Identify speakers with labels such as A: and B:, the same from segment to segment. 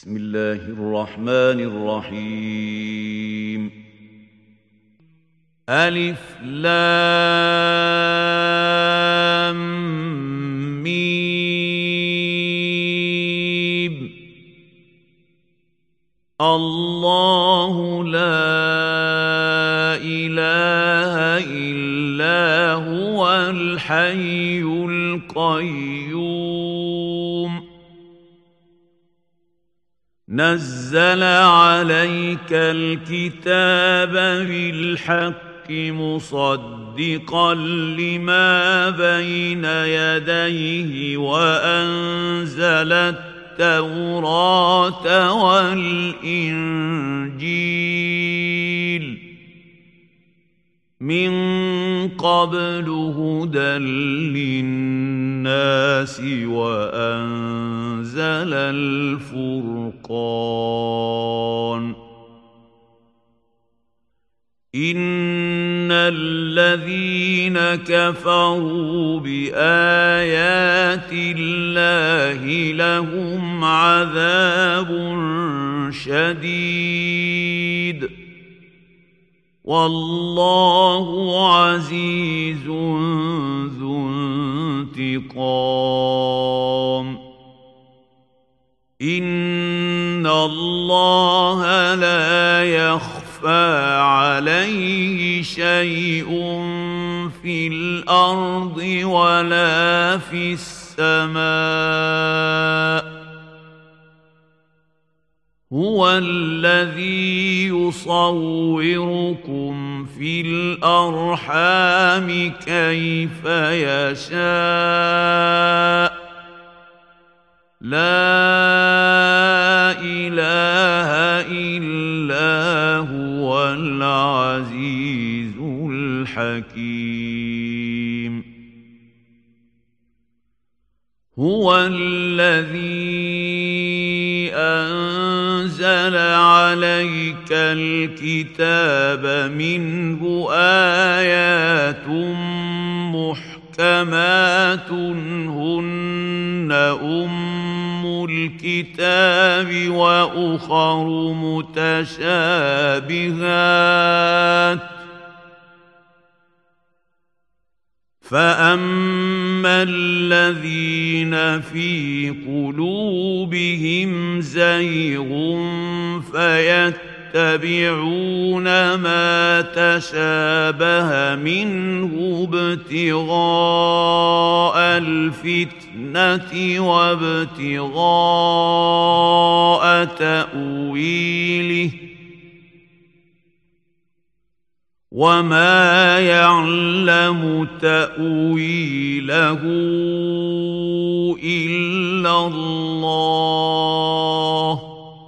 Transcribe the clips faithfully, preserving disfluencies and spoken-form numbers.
A: بسم الله الرحمن الرحيم. ألف لام ميم. الله لا إله إلا هو الحي القيوم. نزل عليك الكتاب بالحق مصدقا لما بين يديه وأنزل التوراة والإنجيل من قبل هدى للناس وأنزل الفرقان. إن الذين كفروا بآيات الله لهم عذاب شديد والله عزيز ذو انتقام. إن الله لا يخفى عليه شيء في الأرض ولا في السماء. هو الذي يصوركم في الأرحام كيف يشاء. لا إله إلا هو العزيز الحكيم. هو الذي أنزل عليك الكتاب منه آيات محكمات هن أم الكتاب وأخر متشابهات. فأما الذين في قلوبهم زيغ فيتبعون ما تشابه منه ابتغاء الفتنة وابتغاء تأويله وما يعلم تأويله إلا الله.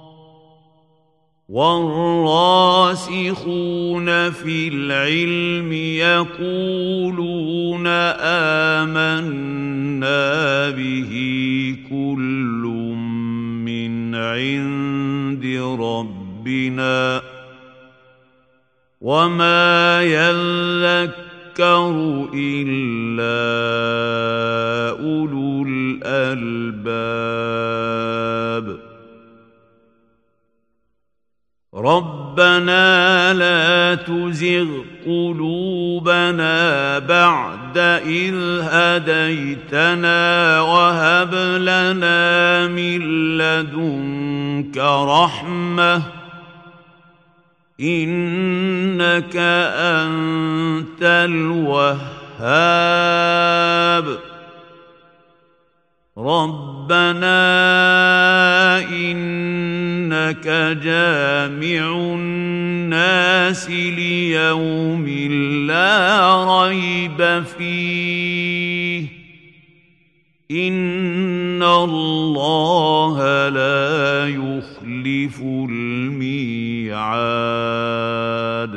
A: والراسخون في العلم يقولون آمنا به كل من عند ربنا وما يذكر إلا أولو الألباب. ربنا لا تزغ قلوبنا بعد إذ هديتنا وهب لنا من لدنك رحمة إنك أنت الوهاب. ربنا إنك جامع الناس ليوم لا ريب فيه إن الله لا يخلف الميعاد.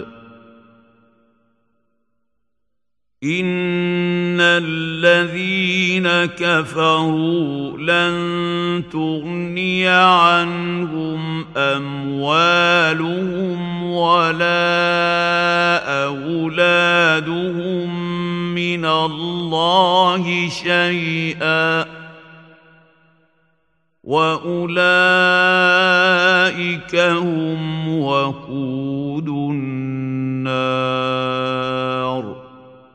A: إن الذين كفروا لن تغني عنهم أموالهم ولا أولادهم من الله شيئا وأولئك أولئك هم وقود النار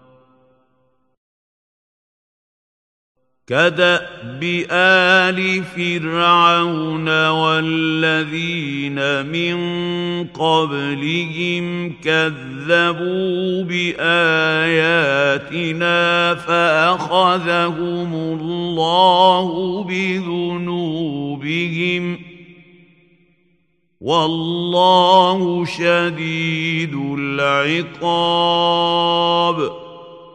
A: كدأب آل فرعون والذين من قبلهم كذبوا بآياتنا فأخذهم الله بذنوبهم والله شديد العقاب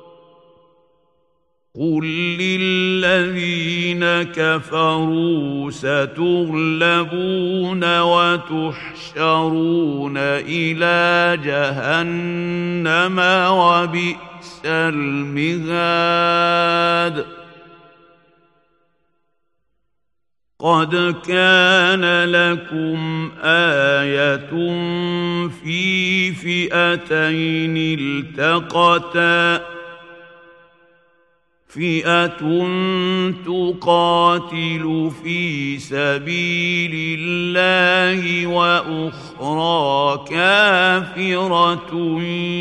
A: قل للذين كفروا ستغلبون وتحشرون إلى جهنم وبئس المهاد قد كان لكم آية في فئتين التقتا فئة تقاتل في سبيل الله وأخرى كافرة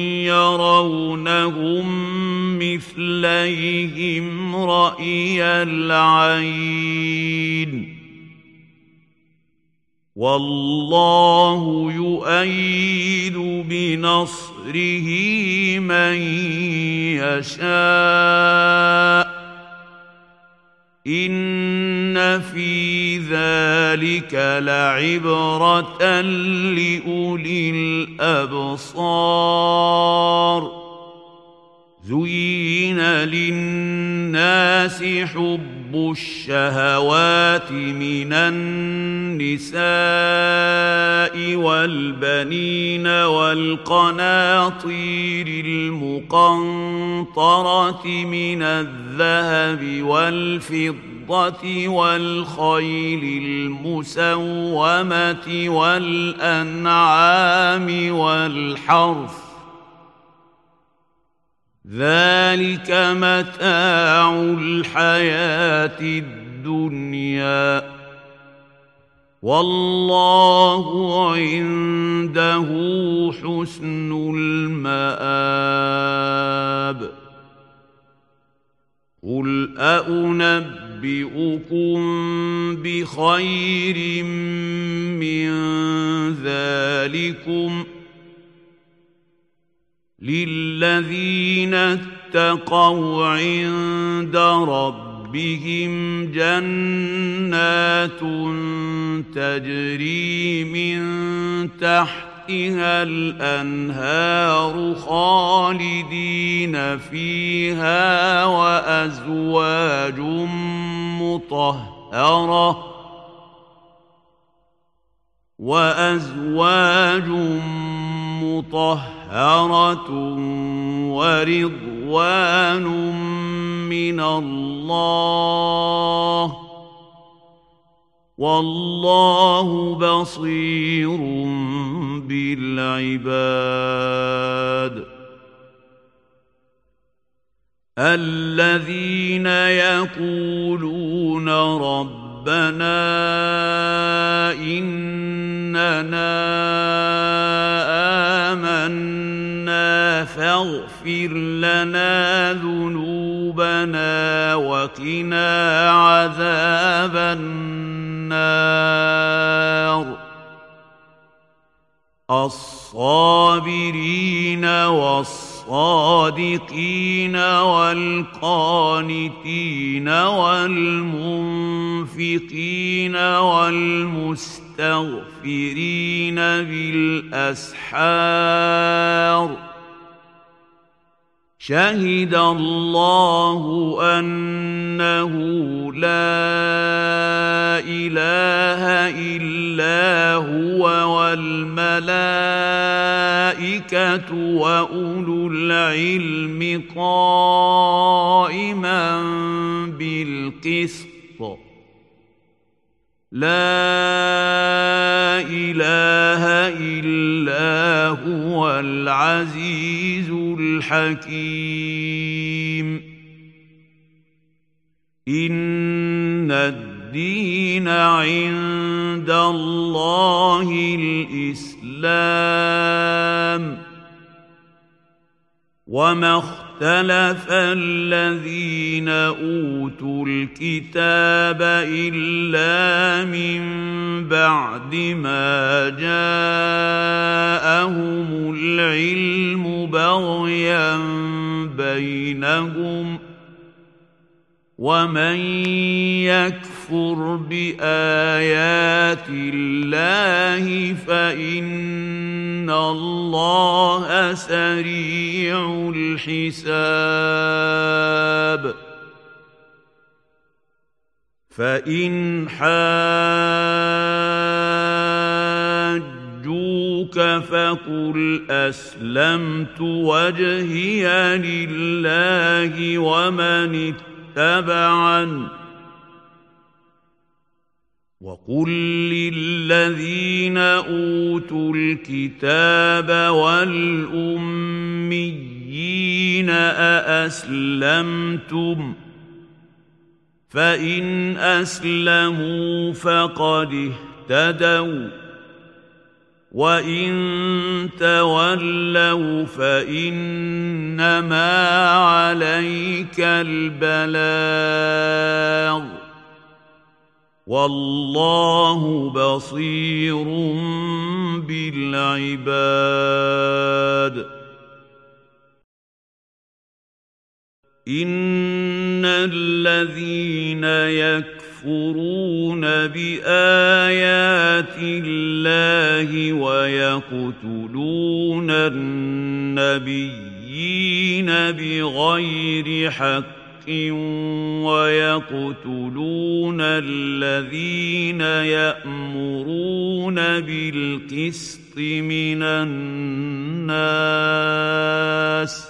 A: يرونهم مثليهم رأي العين والله يؤيد بنصره من يشاء إن في ذلك لعبرة لأولي الأبصار زين للناس حب الشهوات من النساء والبنين والقناطير المقنطرة من الذهب والفضة والخيل المسومة والأنعام والحرث ذلك متاع الحياة الدنيا والله عنده حسن المآب قل أنبئكم بخير من ذلكم للذين اتقوا عند ربهم جنات تجري من تحتها الأنهار خالدين فيها وأزواج مطهرة وأزواج مطهرة ورضوان من الله والله بصير بالعباد الذين يقولون ربنا إننا آمنا فاغفر لنا ذنوبنا وقنا عذاب النار الصابرين والصادقين والقانتين والمنفقين والمستغفرين بالأسحار شهد الله أنه لا إله إلا هو والملائكة وأولو العلم قائما بالقسط لا إله إلا هو العزيز الحكيم إن الدين الدين عند الله الإسلام وما اختلف الذين أوتوا الكتاب إلا من بعد ما جاءهم العلم بغيا بينهم ومن يكفر بآيات الله فإن الله سريع الحساب فإن حاجوك فقل أسلمت وجهي لله ومن اتبعن وقل للذين أوتوا الكتاب والأميين أأسلمتم فإن أسلموا فقد اهتدوا وإن تولوا فإنما عليك البلاغ والله بصير بالعباد إن الذين يكفرون بآيات الله ويقتلون النبيين بغير حق ويقتلون الذين يأمرون بالقسط من الناس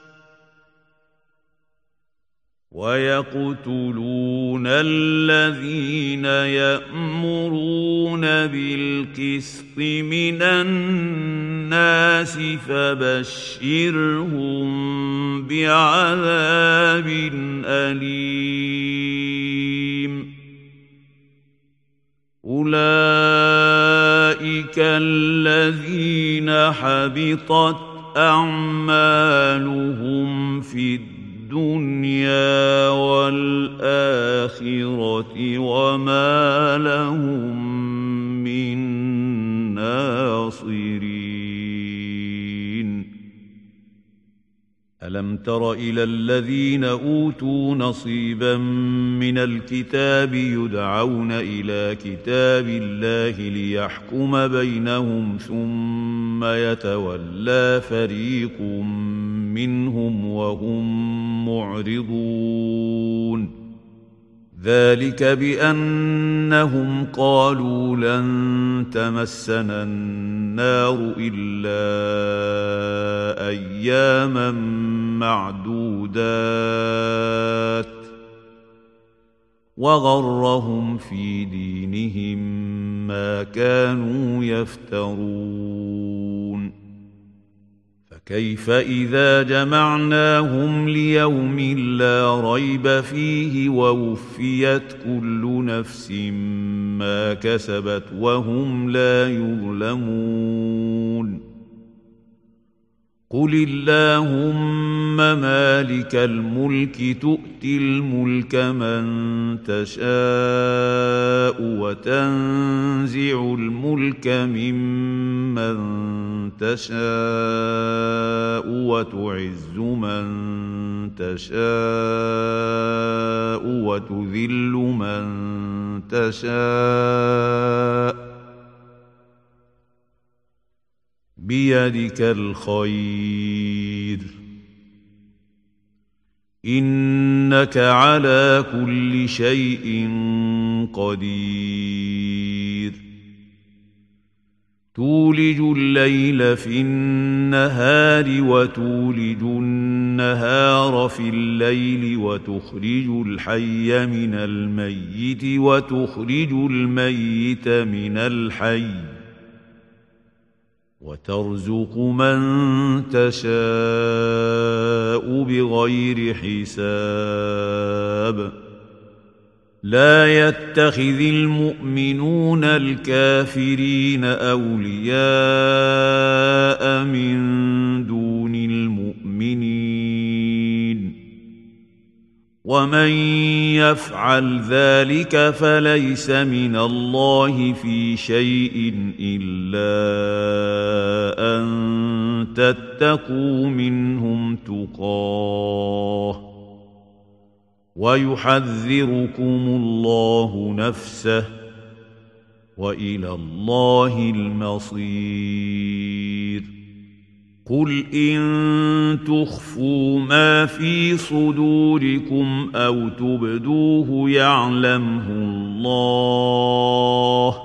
A: ويقتلون الذين يأمرون بالقسط من الناس فبشرهم بعذاب أليم أولئك الذين حبطت أعمالهم في الدنيا الدنيا والآخرة وما لهم من ناصرين ألم تر إلى الذين أوتوا نصيبا من الكتاب يدعون إلى كتاب الله ليحكم بينهم ثم يتولى فريق منهم وهم معرضون ذلك بأنهم قالوا لن تمسنا النار إلا أياما معدودات وغرهم في دينهم ما كانوا يفترون فكيف إذا جمعناهم ليوم لا ريب فيه ووفيت كل نفس ما كسبت وهم لا يظلمون قل اللهم مالك الملك تؤتي الملك من تشاء وتنزع الملك ممن تشاء وتعز من تشاء وتذل من تشاء بيدك الخير إنك على كل شيء قدير تولج الليل في النهار وتولج النهار في الليل وتخرج الحي من الميت وتخرج الميت من الحي وترزق من تشاء بغير حساب لا يتخذ المؤمنون الكافرين أولياء من دون المؤمنين ومن يفعل ذلك فليس من الله في شيء إلا أن تتقوا منهم تقاه ويحذركم الله نفسه وإلى الله المصير قل إن تخفوا ما في صدوركم أو تبدوه يعلمه الله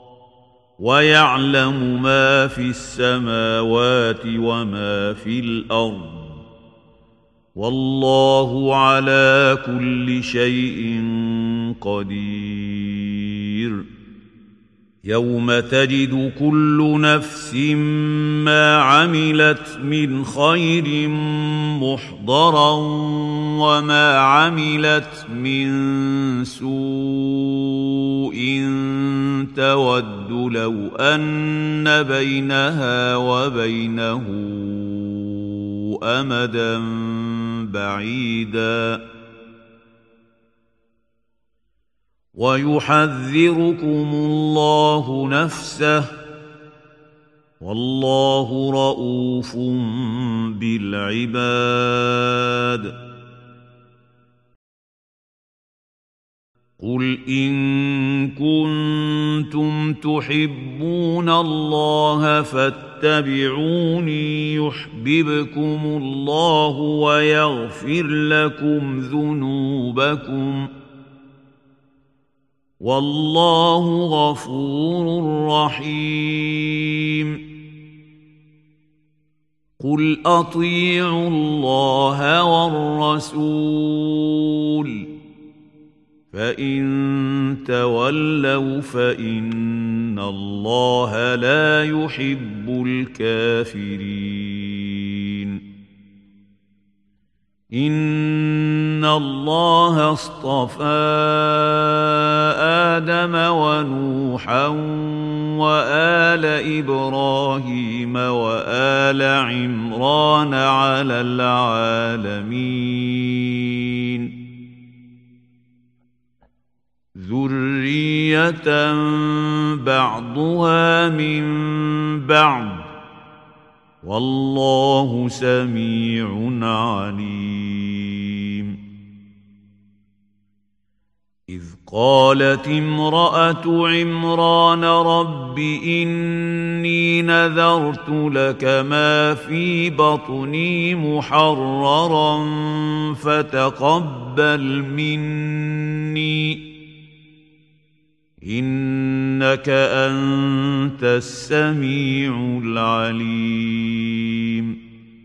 A: ويعلم ما في السماوات وما في الأرض والله على كل شيء قدير يوم تجد كل نفس ما عملت من خير محضرا وما عملت من سوء تود لو أن بينها وبينه أمدا بعيدا ويحذركم الله نفسه والله رؤوف بالعباد قل إن كنتم تحبون الله فاتبعوني يحببكم الله ويغفر لكم ذنوبكم والله غفور رحيم قل أطيعوا الله والرسول فإن تولوا فإن الله لا يحب الكافرين إن الله اصطفى آدم ونوحا وآل إبراهيم وآل عمران على العالمين ذرية بعضها من بعض والله سميع عليم إذ قالت امرأة عمران رب إني نذرت لك ما في بطني محررا فتقبل مني إنك أنت السميع العليم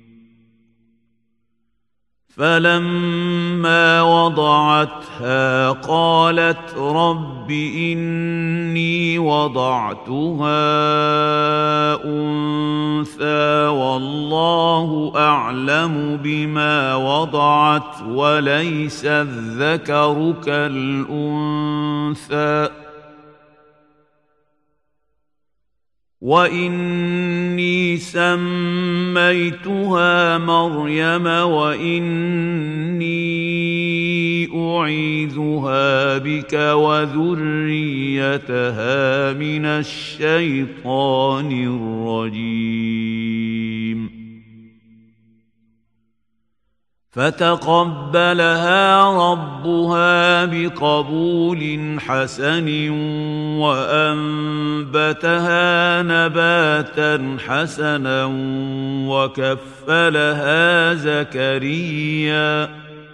A: فلما وضعتها قالت رب إني وضعتها أنثى والله أعلم بما وضعت وليس الذكر كالأنثى وإني سميتها مريم وإني أعيذها بك وذريتها من الشيطان الرجيم فتقبلها ربها بقبول حسن وأنبتها نباتا حسنا وكفلها زكريا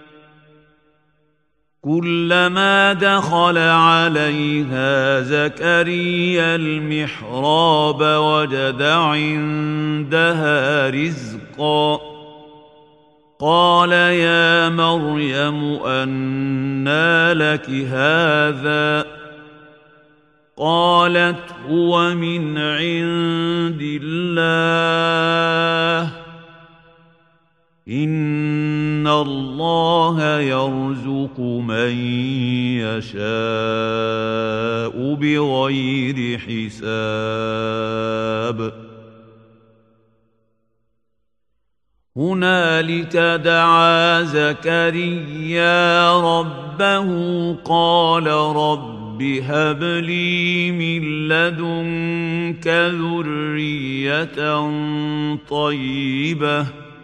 A: كلما دخل عليها زكريا المحراب وجد عندها رزقا قال يا مريم أنى لك هذا قالت هو من عند الله إن الله يرزق من يشاء بغير حساب هنالك دعا زكريا ربه قال رب هب لي من لدنك ذرية طيبة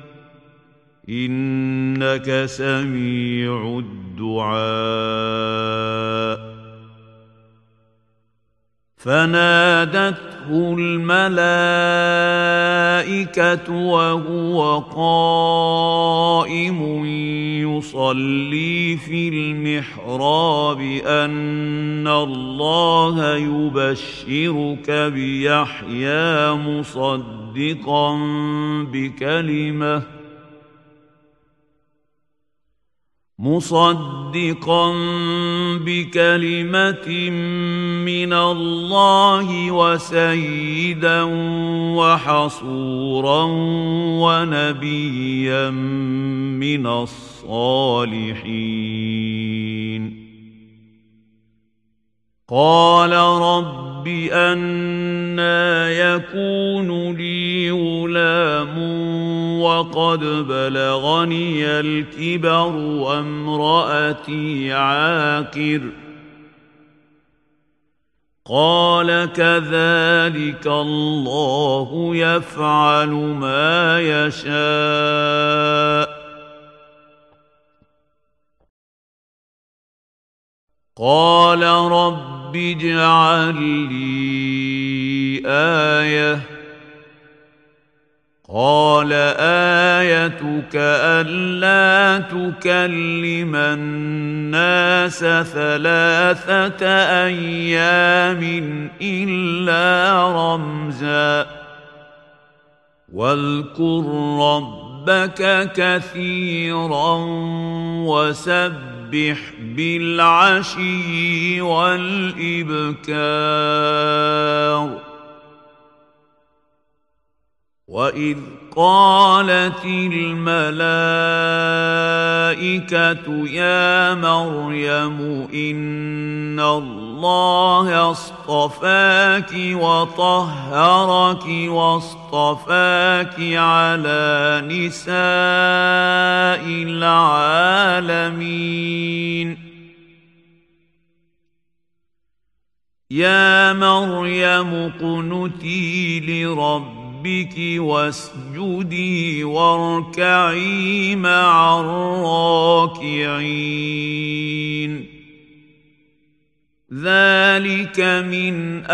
A: إنك سميع الدعاء فنادته الملائكة وهو قائم يصلي في المحراب أن الله يبشرك بيحيى مصدقا بكلمة مصدقا بكلمة من الله وسيدا وحصورا ونبيا من الصالحين قال رب أنى يكون لي غلام وقد بلغني الكبر وامرأتي عاقر قال كذلك الله يفعل ما يشاء قال رب اجعل لي آية قال آيتك ألا تكلم الناس ثلاثة أيام إلا رمزا واذكر ربك كثيرا وسبح بالعشي والإبكار وإذ قالت الملائكة يا مريم إن الله اصطفاك وطهرك واصطفاك على نساء العالمين يا مريم اقنتي لربك ربك واسجدي واركعي مع الراكعين ذلك من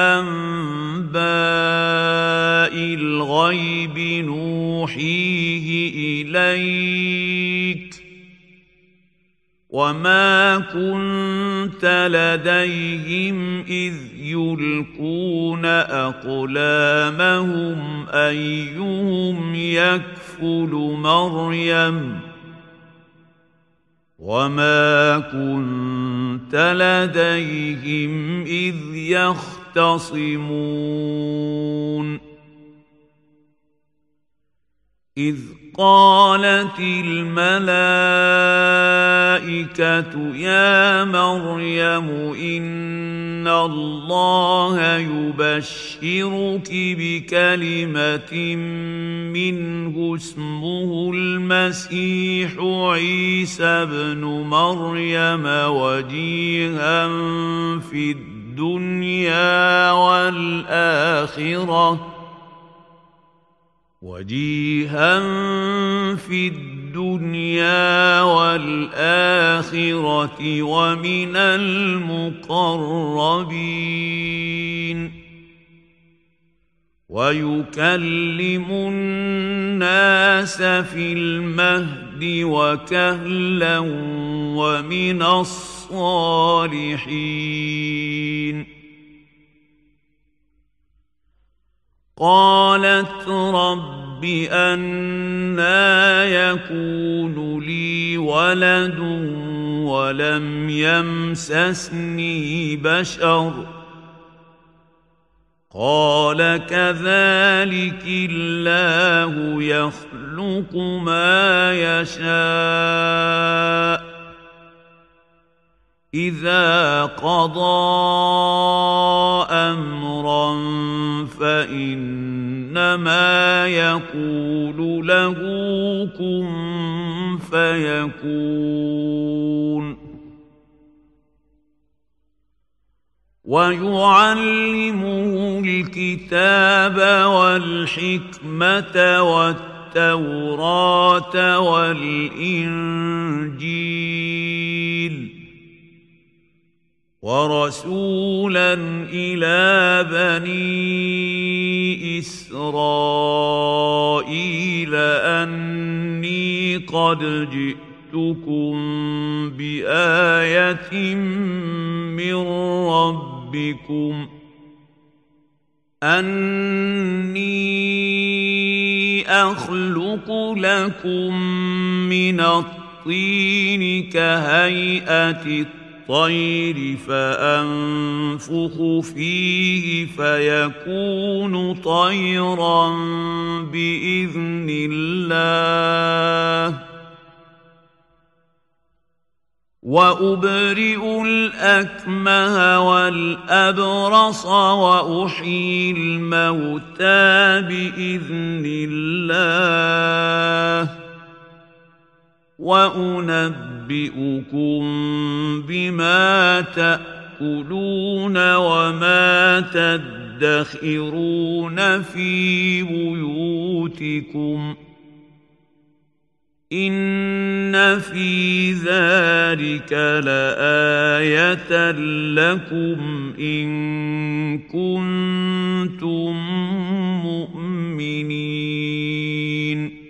A: أنباء الغيب نوحيه إليك وما كنت لديهم إذ يلقون أقلامهم أيهم يكفل مريم وما كنت لديهم إذ يختصمون إذ قالت الملائكة يا مريم إن الله يبشرك بكلمة منه اسمه المسيح عيسى ابن مريم وجيها في الدنيا والآخرة وجيها في الدنيا والآخرة ومن المقربين ويكلم الناس في المهد وكهلا ومن الصالحين قالت رب أنى يكون لي ولد ولم يمسسني بشر قال كذلك الله يخلق ما يشاء إذا قضى أمرا فإنما يقول له كن فيكون ويعلمه الكتاب والحكمة والتوراة والإنجيل ورسولا إلى بني إسرائيل أني قد جئتكم بآية من ربكم أني أخلق لكم من الطين كهيئة الطير فأنفخ فيه فيكون طيرا بإذن الله وأبرئ الأكمه والأبرص وأحيي الموتى بإذن الله وأنبئكم بما تأكلون وما تدخرون في بيوتكم إن في ذلك لآية لكم إن كنتم مؤمنين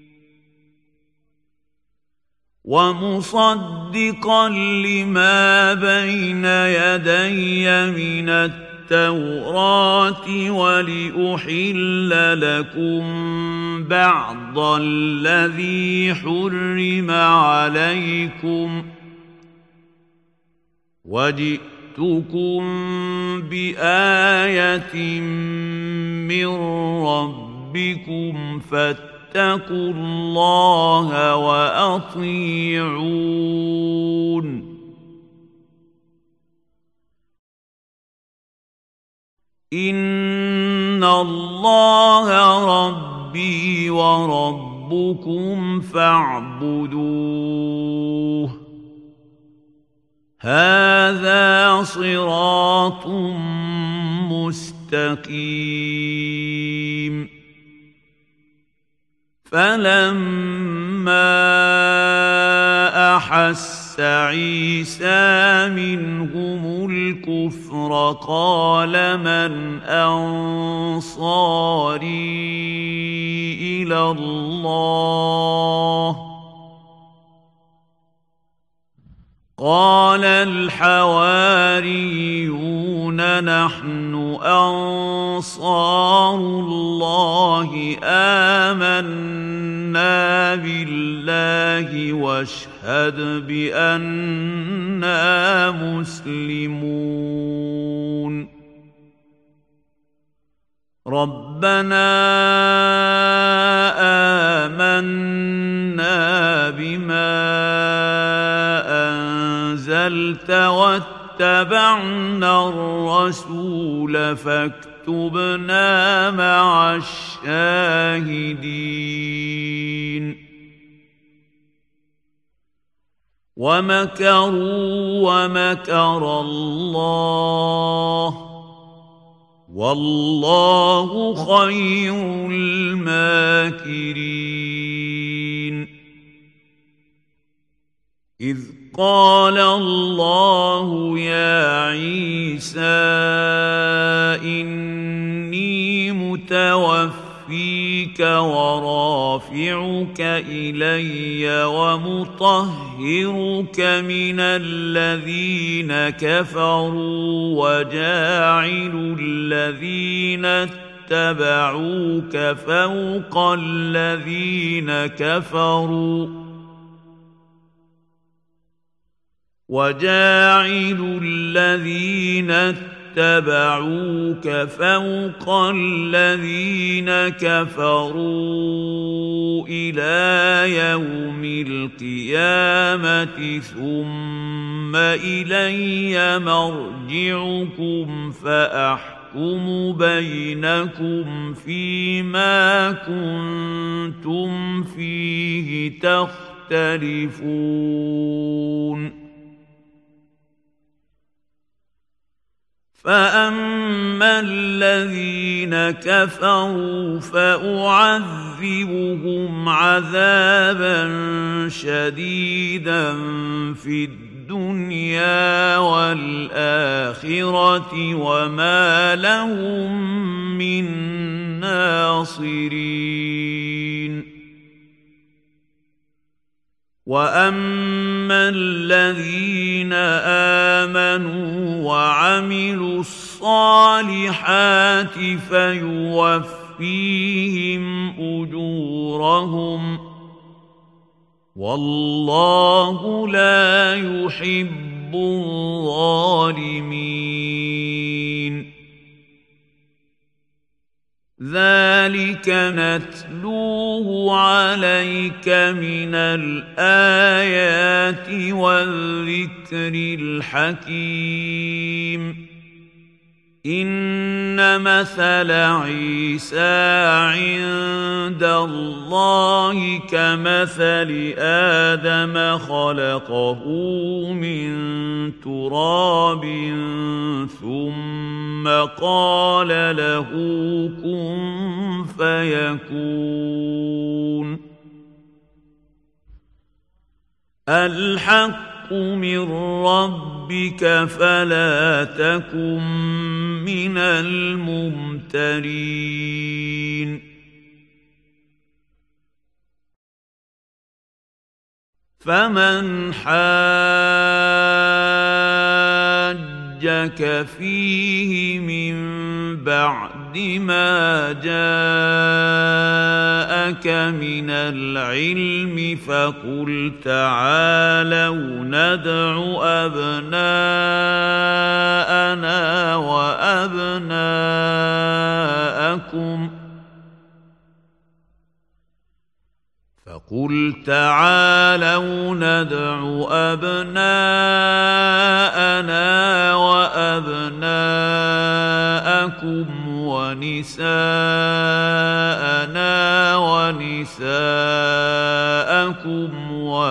A: ومصدقا لما بين يدي من التوراة ولأحل لكم بعض الذي حرم عليكم وجئتكم بآية من ربكم فاتقوا الله وأطيعون إن الله ربي وربكم فاعبدوه هذا صراط مستقيم فلما أحس عيسى منهم الكفر قال من أنصاري إلى الله قال الحواريون نحن أنصار الله آمنا بالله واشهد بأننا مسلمون ربنا آمنا بما أنزلت واتبعنا الرسول فاكتبنا مع الشاهدين ومكروا ومكر الله والله خير الماكرين إذ قال الله يا عيسى إني متوفيك ورافعك إلي ومطهرك من الذين كفروا وجاعل الذين اتبعوك فوق الذين كفروا وجاعل الذين اتبعوك فوق الذين كفروا إلى يوم القيامة ثم إلي مرجعكم فأحكم بينكم فيما كنتم فيه تختلفون فأما الذين كفروا فأعذبهم عذابا شديدا في الدنيا والآخرة وما لهم من ناصرين وأما الذين آمنوا وعملوا الصالحات فيوفيهم أجورهم والله لا يحب الظالمين ذلك نتلوه عليك من الآيات والذكر الحكيم إن مثل عيسى عند الله كمثل آدم خلقه من تراب ثم قال له كن فيكون الحق من ربك فلا تكن من الممترين فمن حاجك فيه من بعد ما جاءك من العلم فقل تعالوا ندع أبناءنا وأبناءكم فقل تعالوا ندع أبناءنا وأبناءكم ونساءنا ونساءكم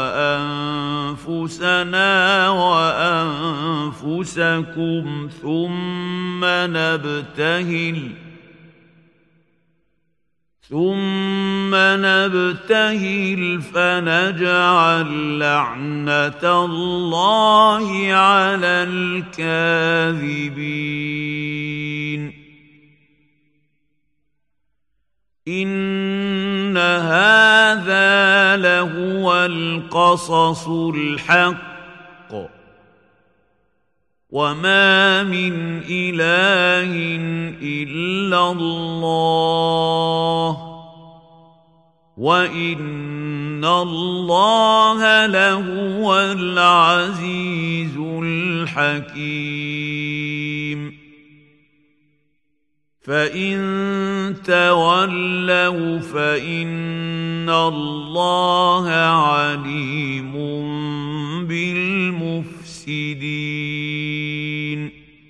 A: وأنفسنا وأنفسكم ثم نبتهل ثم نبتهل فنجعل لعنة الله على الكاذبين إن هذا لهو القصص الحق وما من إله إلا الله وإن الله لهو العزيز الحكيم فإن تولوا فإن الله عليم بالمفسدين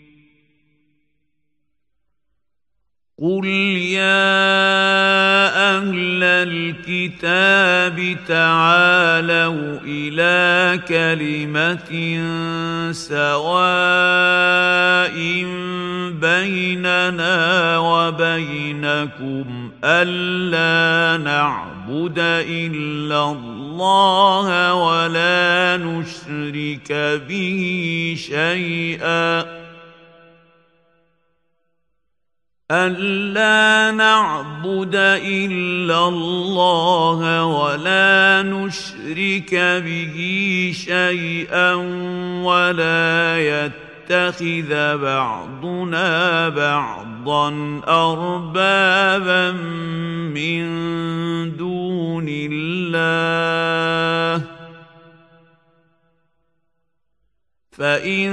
A: قل يا أهل الكتاب تعالوا إلى كلمة سواء بيننا وبينكم ألا نعبد إلا الله ولا نشرك به شيئا ألا نعبد إلا الله ولا نشرك به شيئا ولا يتخذ بعضنا بعضا أربابا من دون الله فإن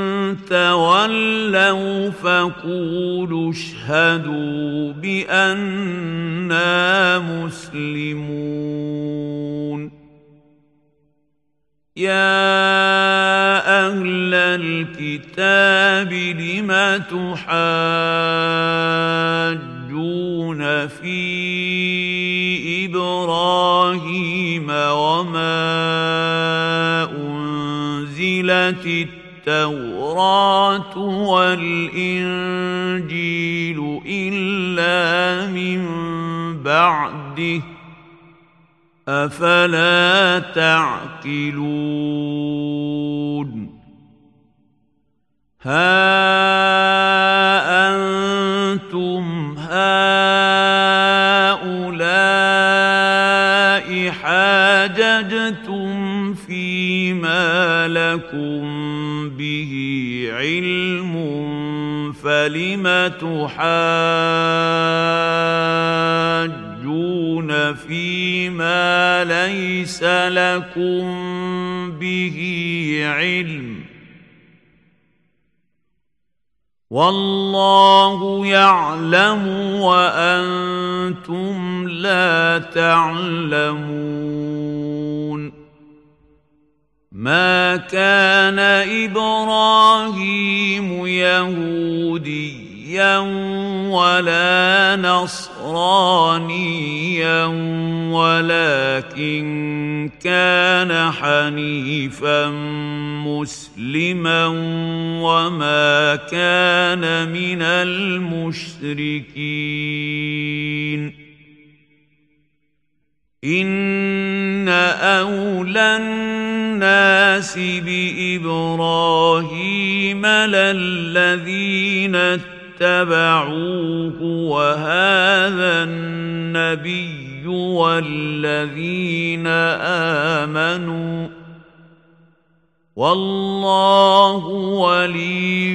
A: تولوا فقولوا اشهدوا بأننا مسلمون يا أهل الكتاب لم تحاجون في إبراهيم وما أنزلت التوراة والإنجيل إلا من بعده أفلا تعقلون ها أنتم هؤلاء حاججتم فيما لكم به علم فلم تحاجون فيما ليس لكم به علم والله يعلم وأنتم لا تعلمون ما كان إبراهيم يهوديا ولا نصرانيا ولكن كان حنيفا مسلما وما كان من المشركين إن أولى الناس بإبراهيم للذين اتبعوه وهذا النبي والذين آمنوا والله ولي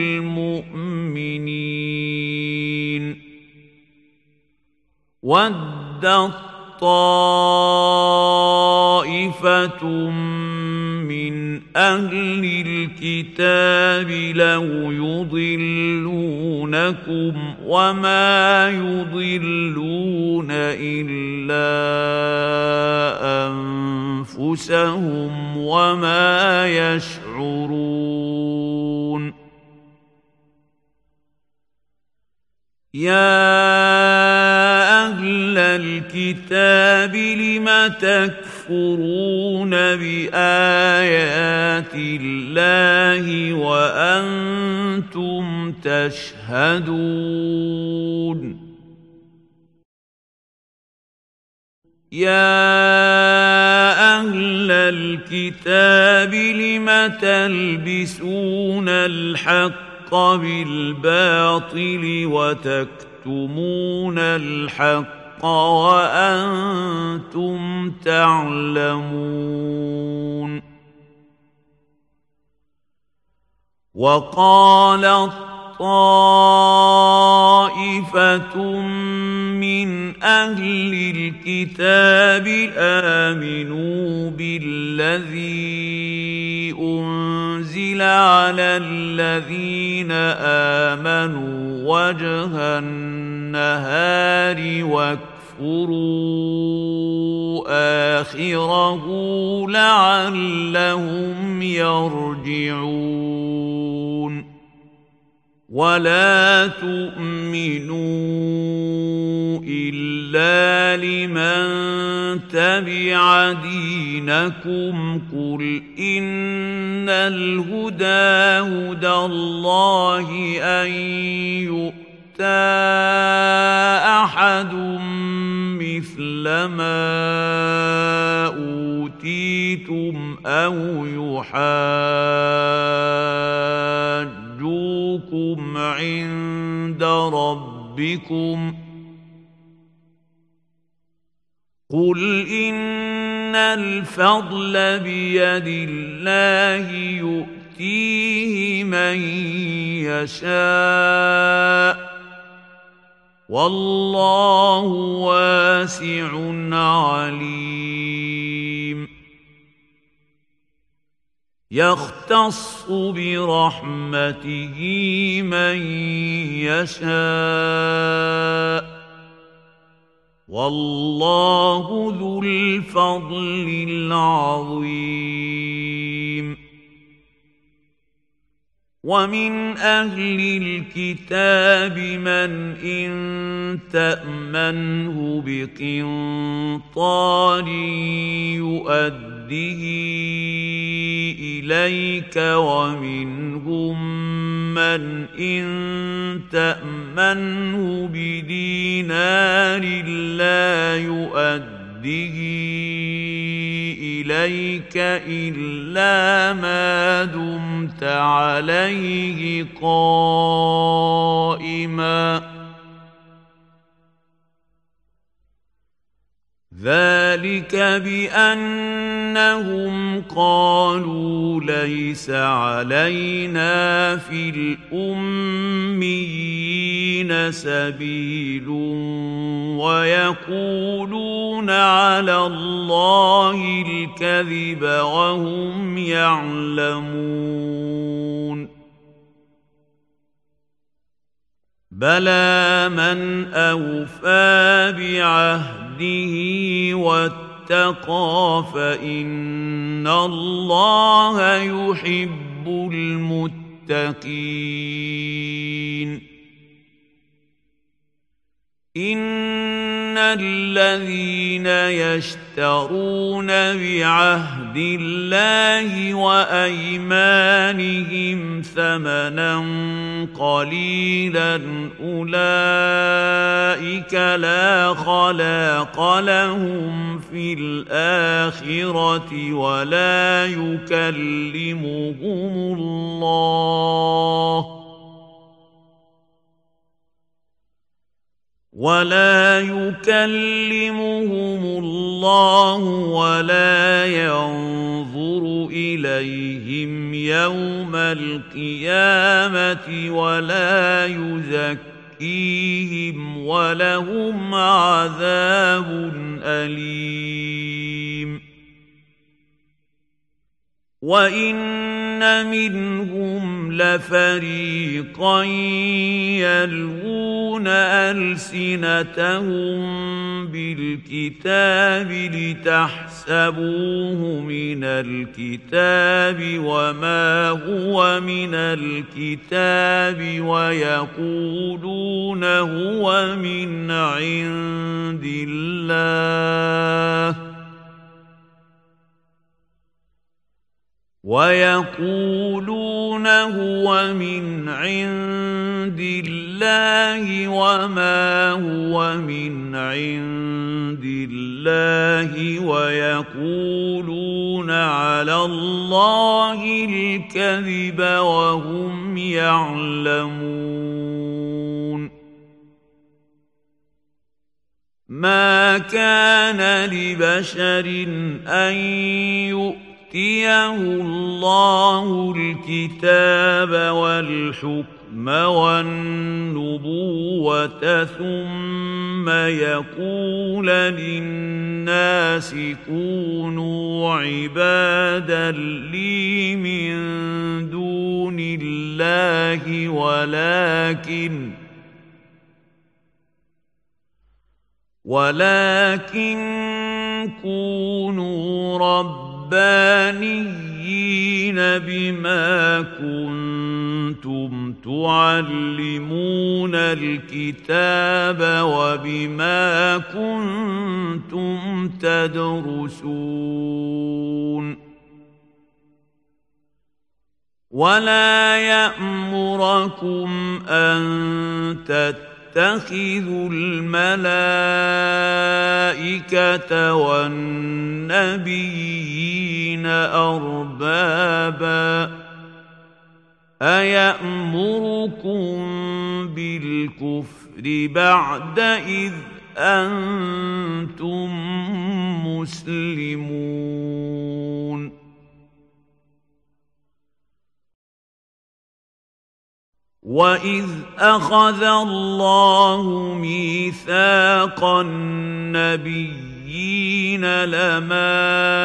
A: المؤمنين ودت طائفة من أهل الكتاب لو يضلونكم وما يضلون إلا أنفسهم وما يشعرون يا أهل الكتاب لم تكفرون بآيات الله وأنتم تشهدون يا أهل الكتاب لم تلبسون الحق بالباطل وتكتمون الحق وأنتم تعلمون وقالت طائفة من أهل الكتاب آمنوا بالذي أنزل على الذين آمنوا وجه النهار واكفروا آخره لعلهم يرجعون ولا تؤمنوا إلا لمن تبع دينكم قل إن الهدى هدى الله أن يؤتى أحد مثل ما أوتيتم أو يحاجوكم عند ربكم قل إن الفضل بيد الله يؤتيه من يشاء والله واسع عليم يختص برحمته من يشاء والله ذو الفضل العظيم ومن أهل الكتاب من إن تأمنه بقنطار يؤده إليك ومنهم من إن تأمنه بدينار لا يؤده إليك إلا ما دمت عليه قائما ذلك بأنهم قالوا ليس علينا في الأميين سبيل ويقولون على الله الكذب وهم يعلمون بلى من أوفى بعهده واتقى فإن الله يحب المتقين إن الذين يشترون بعهد الله وأيمانهم ثمنا قليلا أولئك لا خلاق لهم في الآخرة ولا يكلمهم الله ولا يكلمهم الله ولا ينظر إليهم يوم القيامة ولا يزكيهم ولهم عذاب أليم وإن منهم لفريقا يلوون ألسنتهم بالكتاب لتحسبوه من الكتاب وما هو من الكتاب ويقولون هو من عند الله ويقولون هو من عند الله وما هو من عند الله ويقولون على الله الكذب وهم يعلمون ما كان لبشر أن يؤمن يؤتيه الله الكتاب والحكم والنبوة ثم يقول للناس كونوا عبادا لي من دون الله ولكن ولكن كونوا رب ربانيين بما كنتم تعلمون الكتاب وبما كنتم تدرسون ولا يأمركم أن تتقوا اتخذوا الملائكة والنبيين أربابا أيأمركم بالكفر بعد إذ أنتم مسلمون وَإِذْ أَخَذَ اللَّهُ مِيثَاقَ النَّبِيِّينَ النبيين لما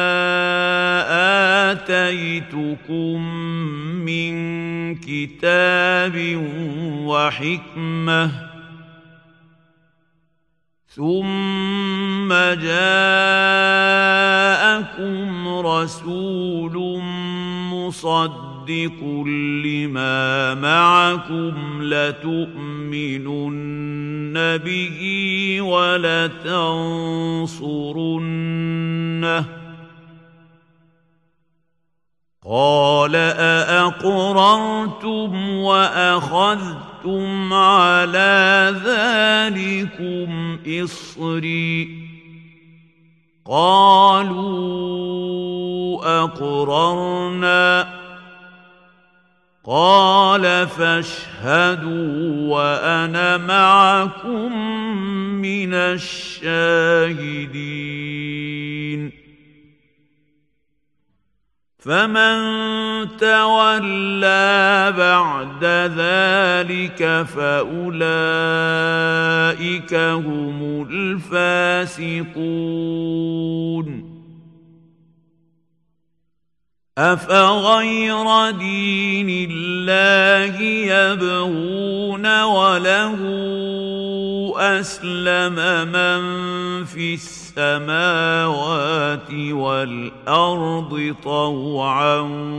A: آتيتكم من كتاب وحكمة ثم جاءكم رسول مصدق لما معكم لتؤمنن به ولتنصرنه قال أأقررتم وأخذتم على ذلكم إصري قالوا أقررنا قال فاشهدوا وأنا معكم من الشاهدين فمن تولى بعد ذلك فأولئك هم الفاسقون أفغير دين الله يبغون وله أسلم من في السماوات والأرض طوعا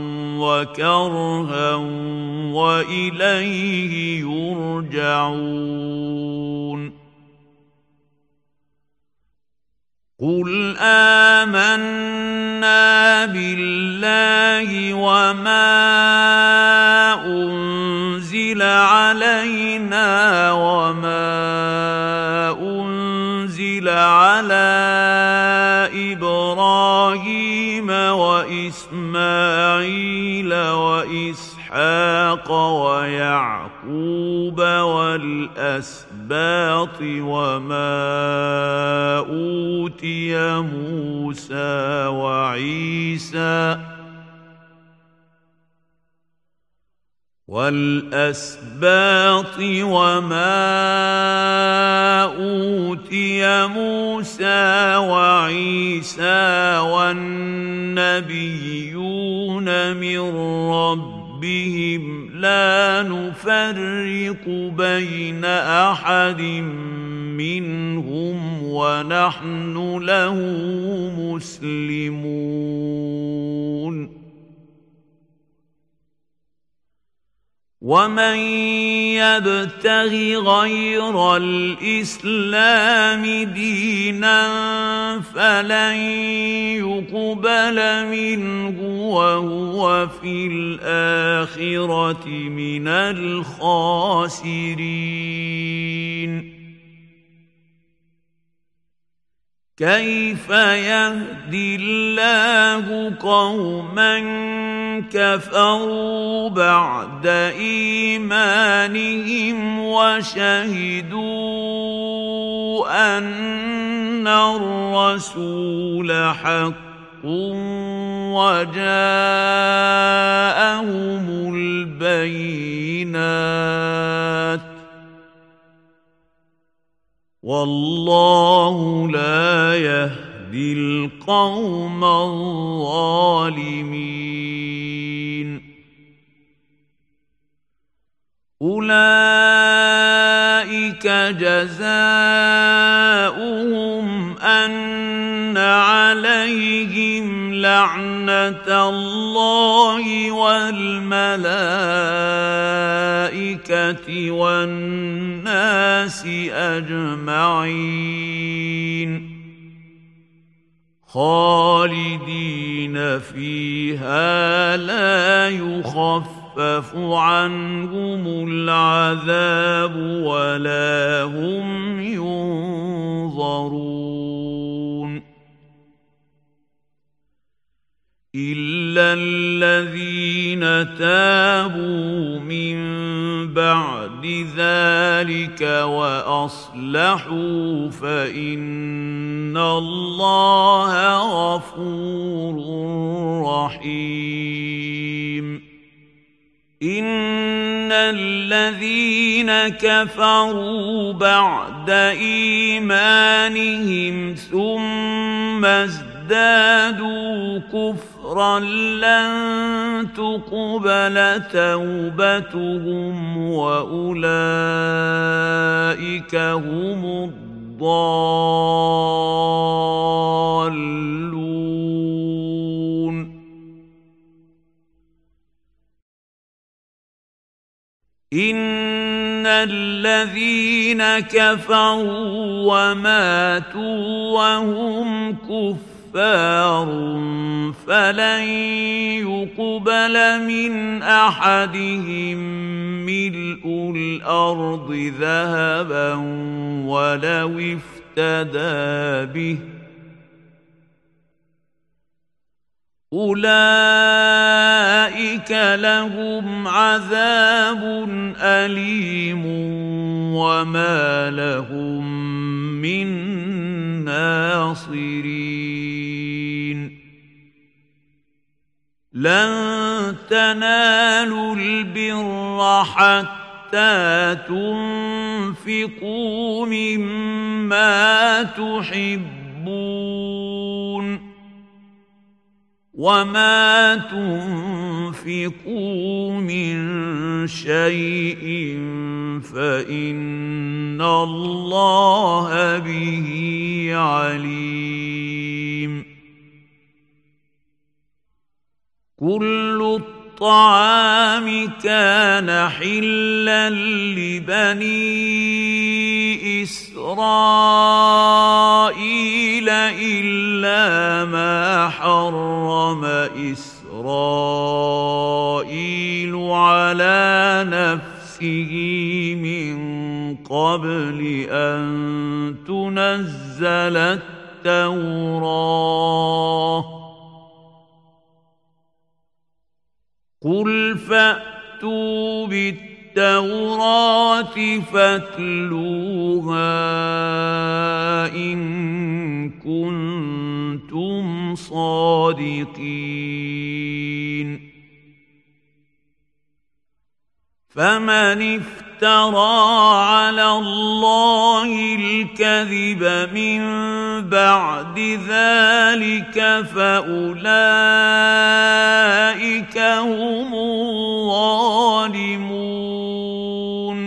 A: وكرها وإليه يرجعون قل آمنا بالله وما أنزل علينا وما أنزل على إبراهيم وإسماعيل وإسحاق ويعقوب والأسباط وما أوتي موسى وعيسى والأسباط وما أوتي موسى وعيسى والنبيون من ربهم لا نفرق بين أحد منهم ونحن له مسلمون ومن يبتغ غير الإسلام دينا فلن يقبل منه وهو في الآخرة من الخاسرين كيف يهدي الله قوما كفروا بعد إيمانهم وشهدوا أن الرسول حق وجاءهم البينات والله لا يهدي القوم الظالمين أولئك جزاؤهم أن عليهم لعنة الله والملائكة والناس أجمعين خالدين فيها لا يخفف عنهم العذاب ولا هم ينظرون إلا الذين تابوا من بعد ذلك وأصلحوا فإن الله غفور رحيم إن الذين كفروا بعد إيمانهم ثم ازدادوا كفرا لن تقبل توبتهم وأولئك هم الضالون. إن الذين كفروا وماتوا وهم كفار فلن يقبل من أحدهم ملء الأرض ذهبا ولو افتدى به أولئك لهم عذاب أليم وما لهم من ناصرين. لن تنالوا البر حتى تنفقوا مما تحبون وما تنفقوا من شيء فإن الله به عليم. كل الطعام كان حلا لبني إسرائيل إلا ما حرم إسرائيل على نفسه من قبل أن تنزل التوراة. قل فأتوا بالتوراة فاتلوها إن كنتم صادقين. فمن افترى على الله الكذب من بعد ذلك فأولئك هم الظالمون.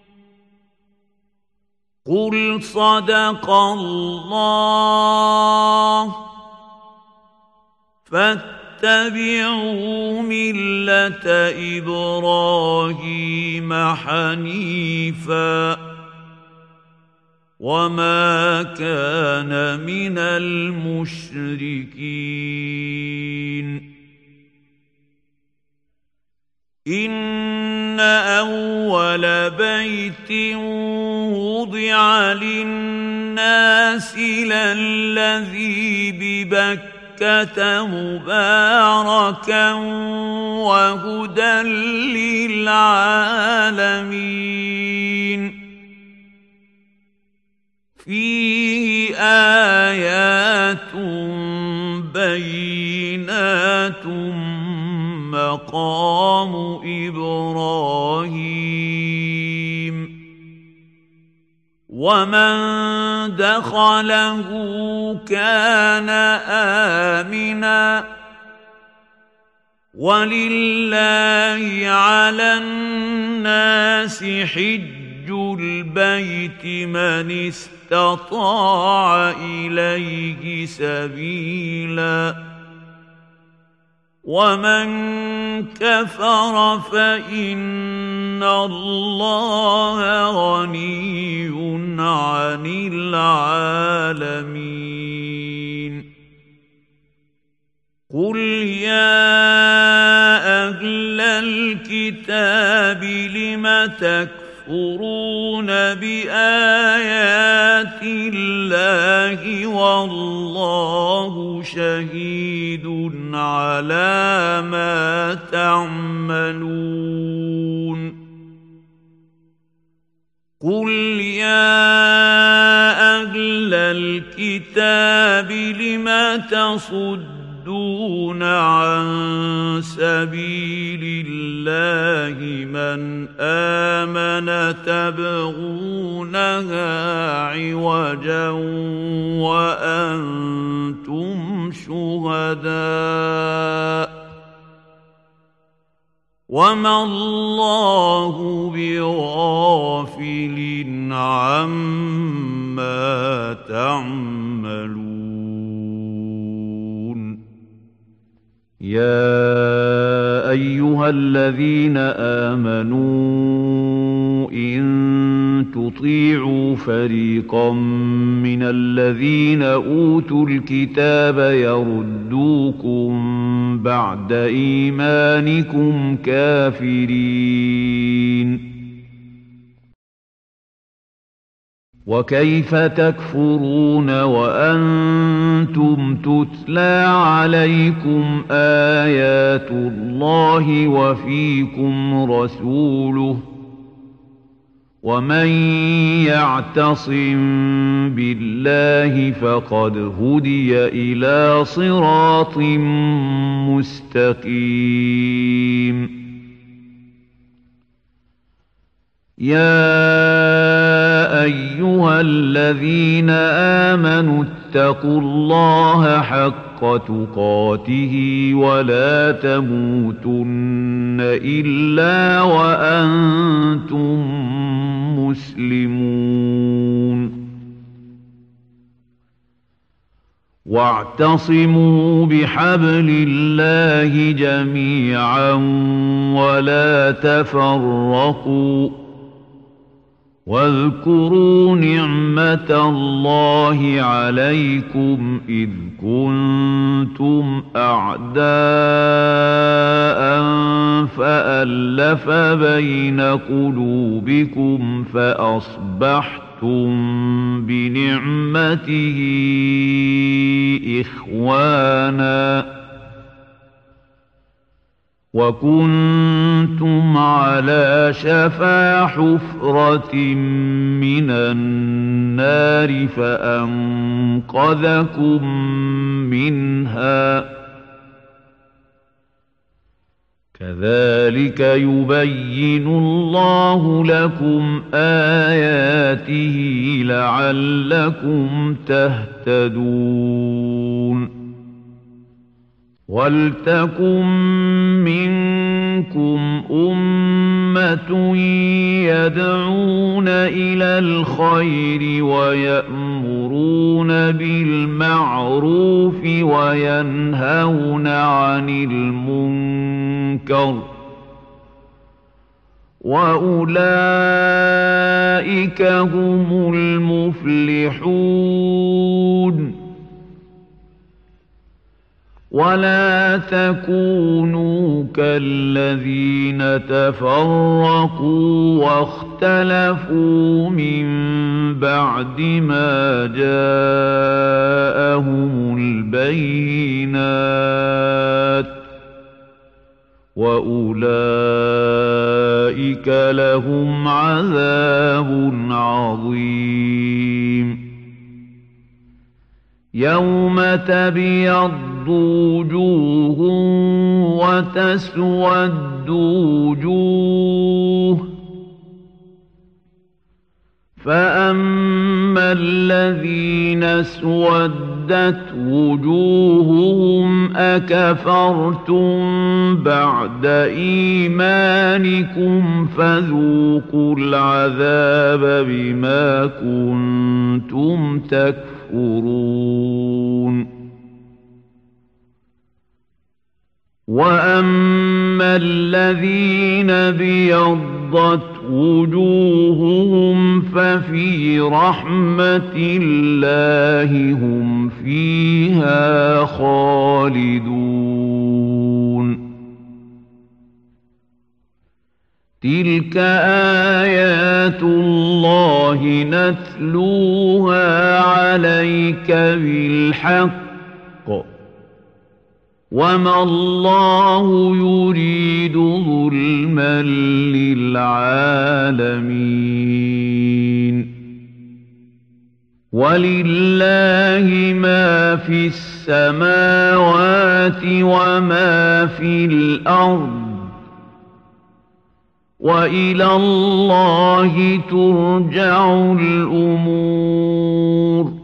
A: قل صدق الله فاتبعوا ملة إبراهيم حنيفا وما كان من المشركين. إن أول بيت وضع للناس للذي ببكة مباركا وهدى للعالمين. فيه آيات بينات مقام إبراهيم ومن دخله كان آمنا ولله على الناس حج البيت من استطاع إليه سبيلا ومن كفر فإن الله غني عن العالمين. قل يا أهل الكتاب لم تكفرون بآيات الله والله شهيد على ما تعملون. قل يا أهل الكتاب لم تصدون عن سبيل الله لمن آمن تبغونها عوجا وأنتم شهداء وما الله بغافل عما تعملون.
B: يا أيها الذين آمنوا إن تطيعوا فريقا من الذين أوتوا الكتاب يردوكم بعد إيمانكم كافرين وكيف تكفرون وأنتم تتلى عليكم آيات الله وفيكم رسوله ومن يعتصم بالله فقد هدي إلى صراط مستقيم. يا أيها الذين آمنوا اتقوا الله حق تقاته ولا تموتن إلا وأنتم مسلمون. واعتصموا بحبل الله جميعا ولا تفرقوا واذكروا نعمة الله عليكم إذ كنتم أعداء فألف بين قلوبكم فأصبحتم بنعمته إخوانا وكنتم على شفا حفرة من النار فأنقذكم منها كذلك يبين الله لكم آياته لعلكم تهتدون. ولتكن منكم أمة يدعون إلى الخير ويأمرون بالمعروف وينهون عن المنكر وأولئك هم المفلحون. ولا تكونوا كالذين تفرقوا واختلفوا من بعد ما جاءهم البينات وأولئك لهم عذاب عظيم. يوم تبيض وجوه وتسود وجوه فأما الذين اسودت وجوههم أكفرتم بعد إيمانكم فذوقوا العذاب بما كنتم تكفرون. وأما الذين ابيضت وجوههم ففي رحمة الله هم فيها خالدون. تلك آيات الله نتلوها عليك بالحق وما الله يريد ظلما للعالمين. ولله ما في السماوات وما في الأرض وإلى الله ترجع الأمور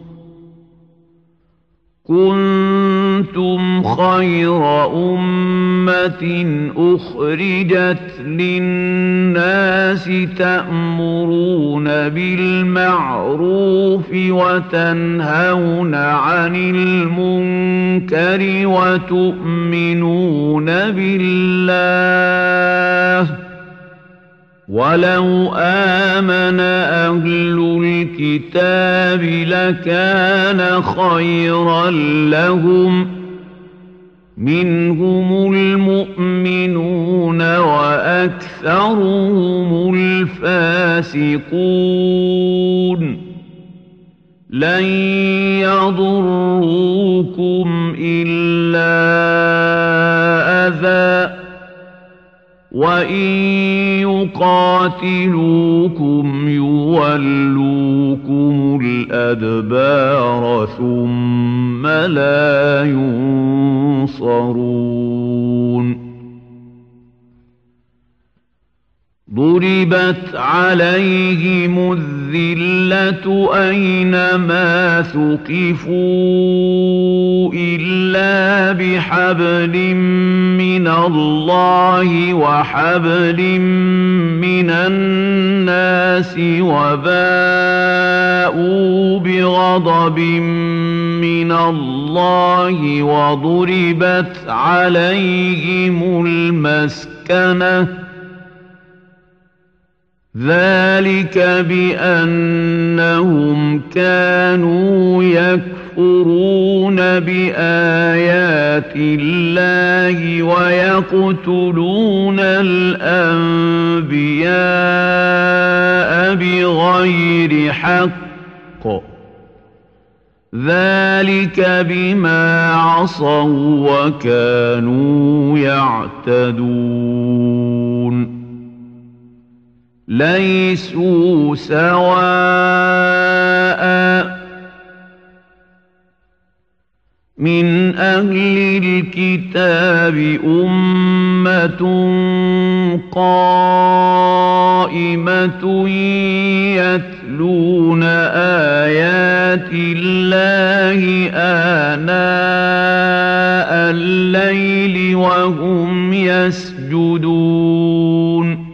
B: كنتم خير أمة أخرجت للناس تأمرون بالمعروف وتنهون عن المنكر وتؤمنون بالله ولو آمن أهل الكتاب لكان خيرا لهم منهم المؤمنون وأكثرهم الفاسقون لن يضروكم إلا أذى وإن يقاتلوكم يولوكم الأدبار ثم لا ينصرون ضربت عليهم الذلة أينما ثقفوا إلا بحبل من الله وحبل من الناس وباءوا بغضب من الله وضربت عليهم المسكنة ذلك بأنهم كانوا يكفرون بآيات الله ويقتلون الأنبياء بغير حق ذلك بما عصوا وكانوا يعتدون ليسوا سواء من أهل الكتاب أمة قائمة يتلون آيات الله آناء الليل وهم يسجدون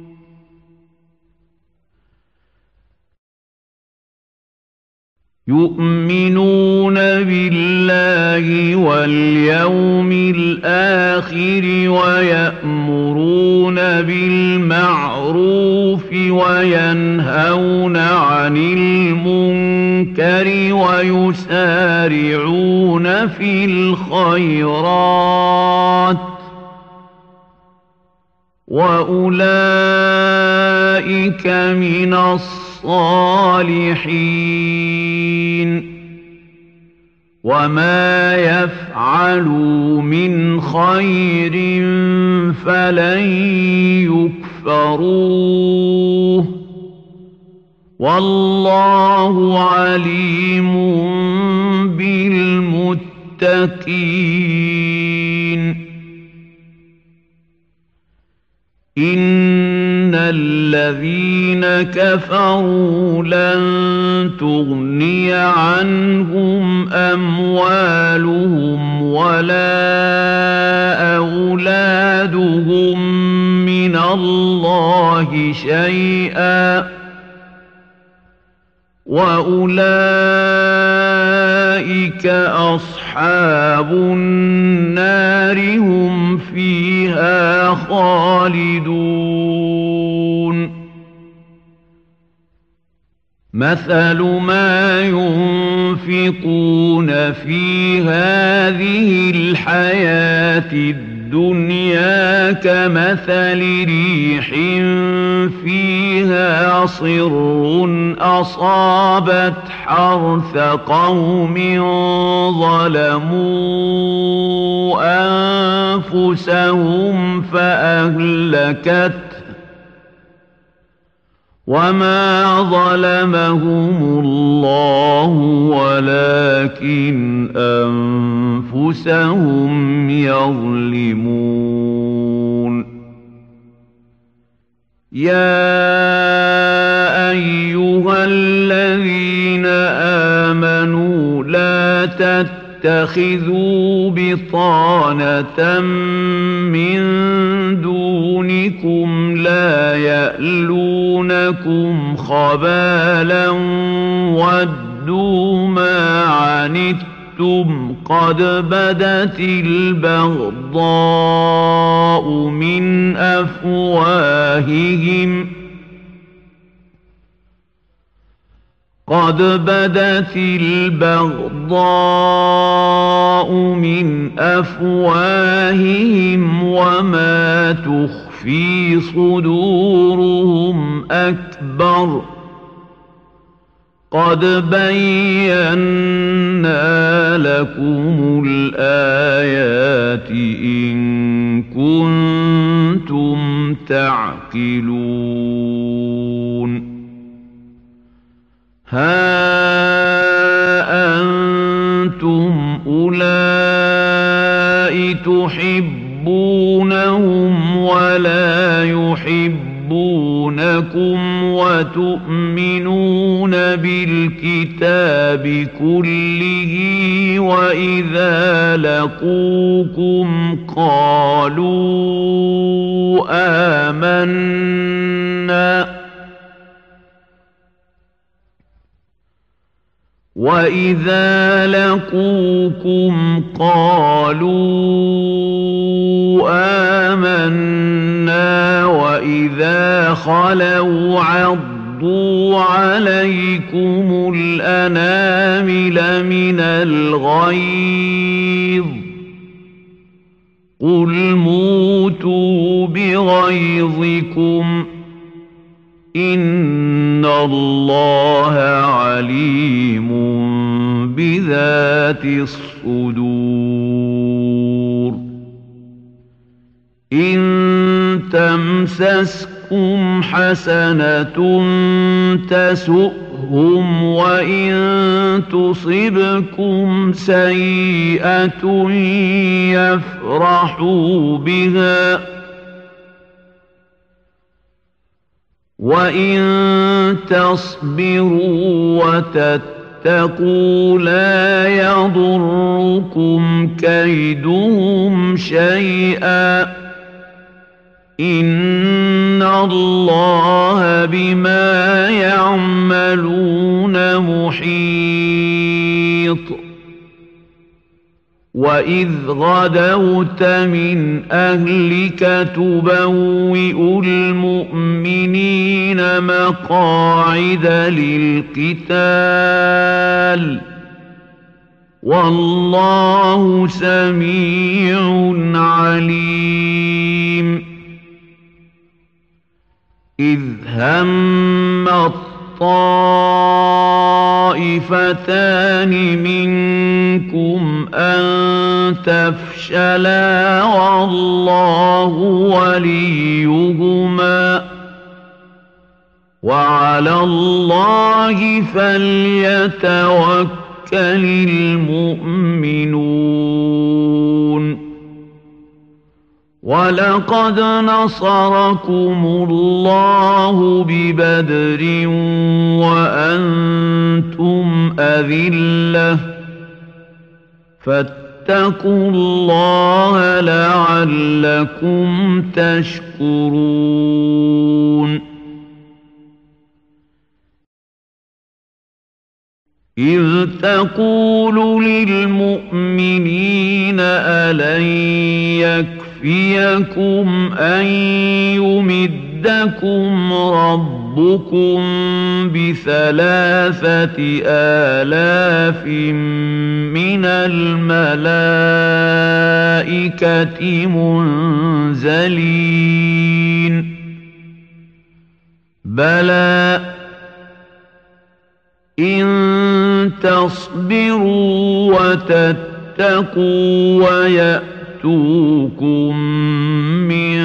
B: يؤمنون بالله واليوم الآخر ويأمرون بالمعروف وينهون عن المنكر ويسارعون في الخيرات وأولئك من الصالحين وما يفعلوا من خير فلن يكفروه والله عليم بالمتقين إن الذين كفروا لن تغني عنهم أموالهم ولا أولادهم من الله شيئا وأولئك أصحاب النار هم فيها خالدون مثل ما ينفقون في هذه الحياة الدنيا كمثل ريح فيها صر أصابت حرث قوم ظلموا أنفسهم فأهلكته وما ظلمهم الله ولكن أنفسهم يظلمون يا أيها الذين آمنوا لا تتخذوا بطانة من دونكم لا يألونكم خبالا ودوا ما عنتم قد بدت البغضاء من أفواههم قد بدت البغضاء من أفواههم وما تخفي صدورهم أكبر قد بينا لكم الآيات إن كنتم تعقلون ها أنتم أولئك تحبونهم ولا يحبونكم وتؤمنون بالكتاب كله وإذا لقوكم قالوا آمنا وَإِذَا لَقُوكُمْ قَالُوا آمَنَّا وَإِذَا خَلَوْا عَضُّوا عَلَيْكُمُ الْأَنَامِلَ مِنَ الْغَيْظِ قُلْ مُوتُوا بِغَيْظِكُمْ إِنَّ اللَّهَ عَلِيمٌ بِذَاتِ الصُّدُورِ إِن تَمْسَسْكُمْ حَسَنَةٌ تَسُؤْهُمْ وَإِن تُصِبْكُمْ سَيِّئَةٌ يَفْرَحُوا بِهَا وَإِن تَصْبِرُوا وَتَتَّقُوا لَا يَضُرُّكُمْ كَيْدُهُمْ شَيْئًا إِنَّ اللَّهَ بِمَا يَعْمَلُونَ مُحِيطٌ وَإِذْ غَدَوْتَ مِنْ أَهْلِكَ تُبَوِّئُ الْمُؤْمِنِينَ مَقَاعِدَ لِلْقِتَالِ وَاللَّهُ سَمِيعٌ عَلِيمٌ إِذْ هَمَّ الطَّائِفَتَانِ مِنكُمْ أَن تَفْشَلَا وَاللَّهُ وَلِيُّهُمَا وَعَلَى اللَّهِ فَلْيَتَوَكَّلِ الْمُؤْمِنُونَ وَلَقَدْ نَصَرَكُمُ اللَّهُ بِبَدْرٍ وَأَنتُمْ أَذِلَّةٌ فَاتَّقُوا اللَّهَ لَعَلَّكُمْ تَشْكُرُونَ إِذْ تَقُولُ لِلْمُؤْمِنِينَ أَلَنْ يَكْفِيَكُمْ أَنْ يُمِدَّكُمْ رَبُّكُمْ بِثَلَاثَةِ آلَافٍ مِنَ الْمَلَائِكَةِ مُنْزَلِينَ بَلَى إِن تَصْبِرُوا وَتَتَّقُوا وَيَأْتُوكُم مِّن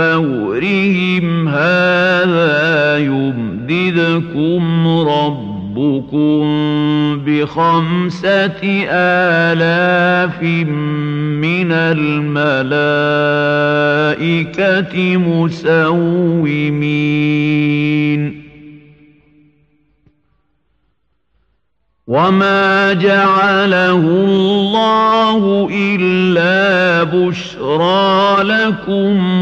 B: فَوْرِهِمْ هَٰذَا يُمْدِدْكُمْ رَبُّكُم ربكم بخمسة آلاف من الملائكة مسومين وما جعله الله إلا بشرى لكم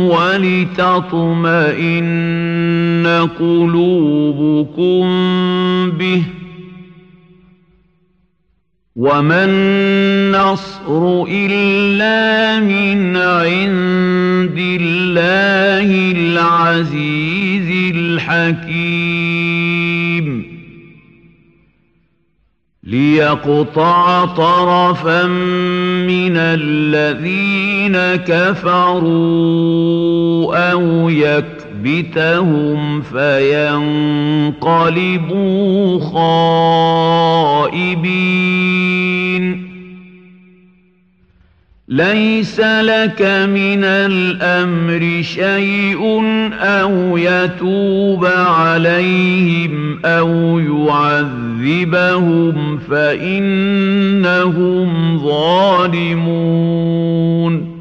B: ولتطمئن قلوبكم به وما النصر إلا من عند الله العزيز الحكيم ليقطع طرفا من الذين كفروا أو يكبتهم فينقلبوا خائبين ليس لك من الأمر شيء أو يتوب عليهم أو يعذبهم فإنهم ظالمون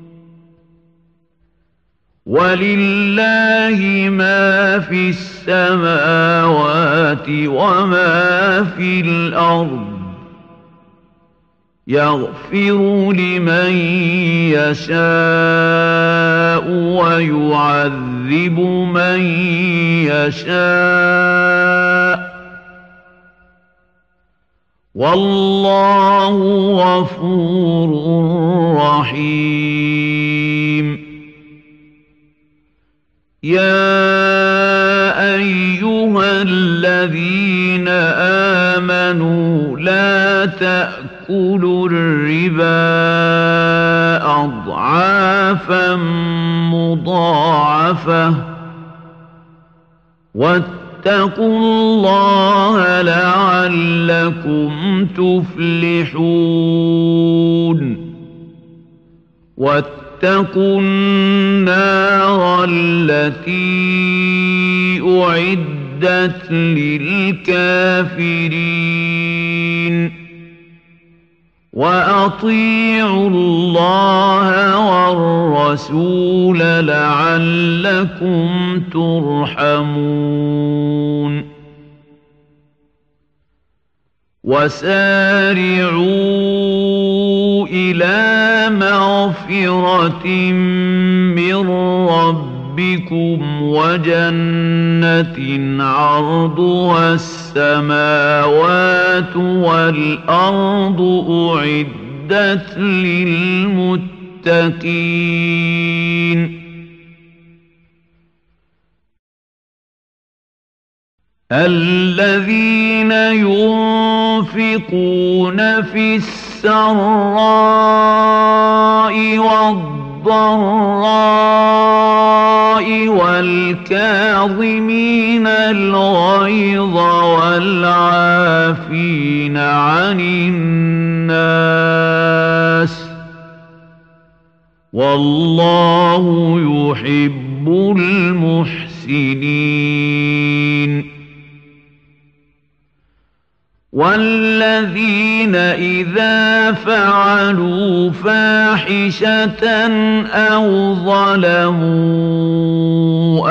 B: ولله ما في السماوات وما في الأرض يغفر لمن يشاء ويعذب من يشاء والله غفور رحيم يا أيها الذين آمنوا لا تأكلوا الربا أضعافا مضاعفة واتقوا الله لعلكم تفلحون واتقوا النار التي أعدت للكافرين وأطيعوا الله والرسول لعلكم ترحمون وسارعوا إلى مغفرة من ربكم وجنة عرضها السماوات والأرض أعدت للمتقين الذين ينفقون في السراء والضراء والكاظمين الغيظ والعافين عن الناس والله يحب المحسنين والذين إذا فعلوا فاحشة أو ظلموا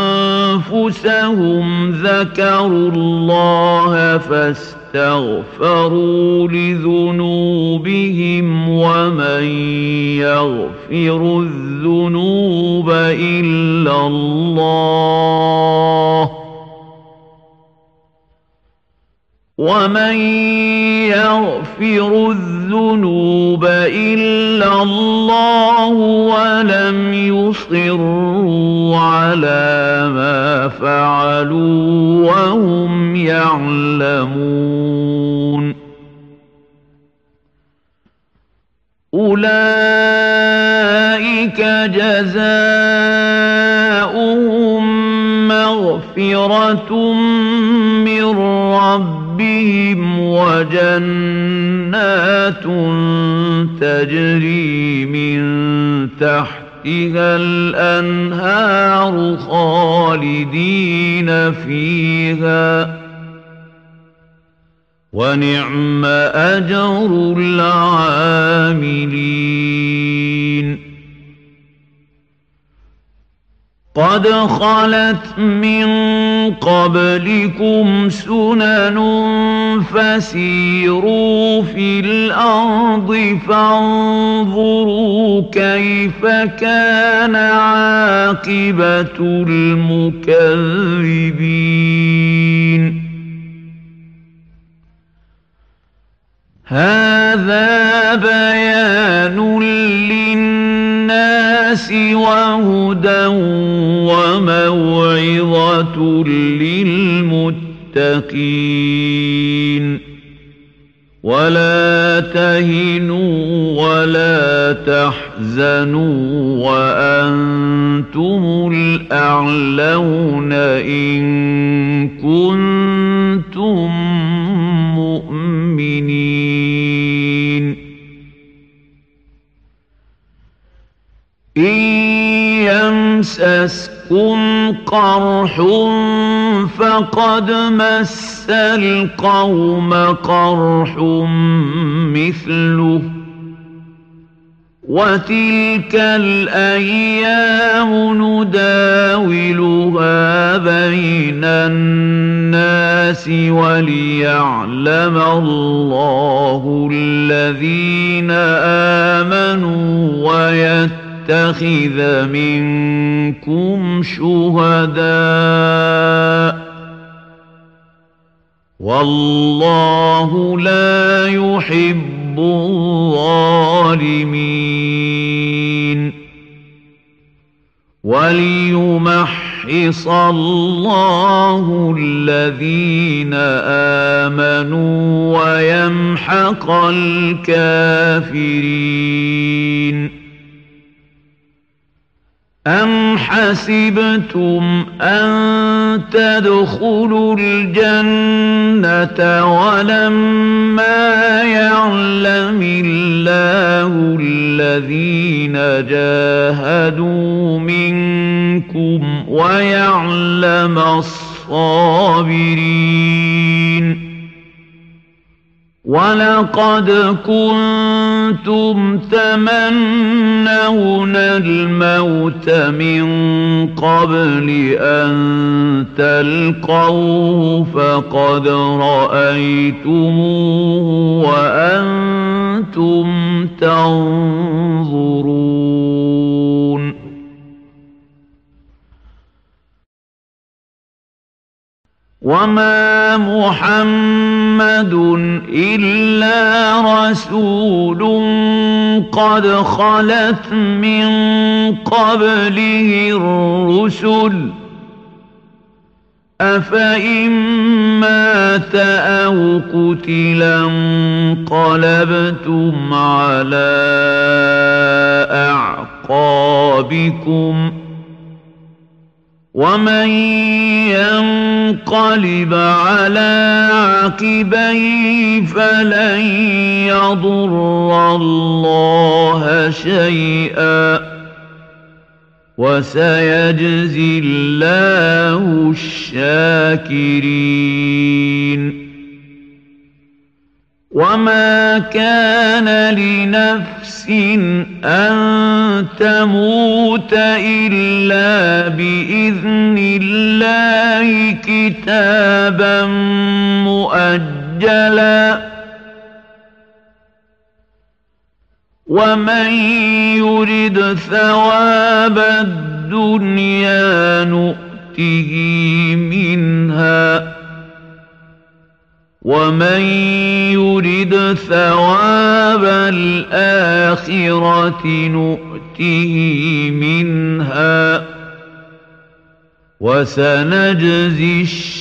B: أنفسهم ذكروا الله فاستغفروا لذنوبهم ومن يغفر الذنوب إلا الله ومن يغفر الذنوب إلا الله ولم يصروا على ما فعلوا وهم يعلمون أولئك جزاؤهم مغفرة من ربهم ربهم وجنات تجري من تحتها الأنهار خالدين فيها ونعم أجر العاملين قد خلت من قبلكم سنن فسيروا في الأرض فانظروا كيف كان عاقبة المكذبين هذا بيان للناس وهدى وموعظة للمتقين ولا تهنوا ولا تحزنوا وأنتم الأعلون إن كنتم مؤمنين إن يمسسكم قرح فقد مس القوم قرح مثله وتلك الأيام نداولها بين الناس وليعلم الله الذين آمنوا ويتخذ منكم شهداء والله لا يحب الظالمين وليمحص الله الذين آمنوا ويمحق الكافرين أم حسبتم أن تدخلوا الجنة ولما يعلم الله الذين جاهدوا منكم ويعلم الصابرين ولقد كنتم تمنون الموت من قبل أن تلقوه فقد رأيتموه وأنتم تنظرون وما محمد إلا رسول قد خلت من قبله الرسل أفإن مات أو قتلا انقلبتم على أعقابكم ومن ينقلب على عقبيه فلن يضر الله شيئا وسيجزي الله الشاكرين وما كان لنفس أن تموت إلا بإذن الله كتابا مؤجلا ومن يرد ثواب الدنيا نؤته منها ومن يرد ثواب الآخرة نؤته منها وسنجزي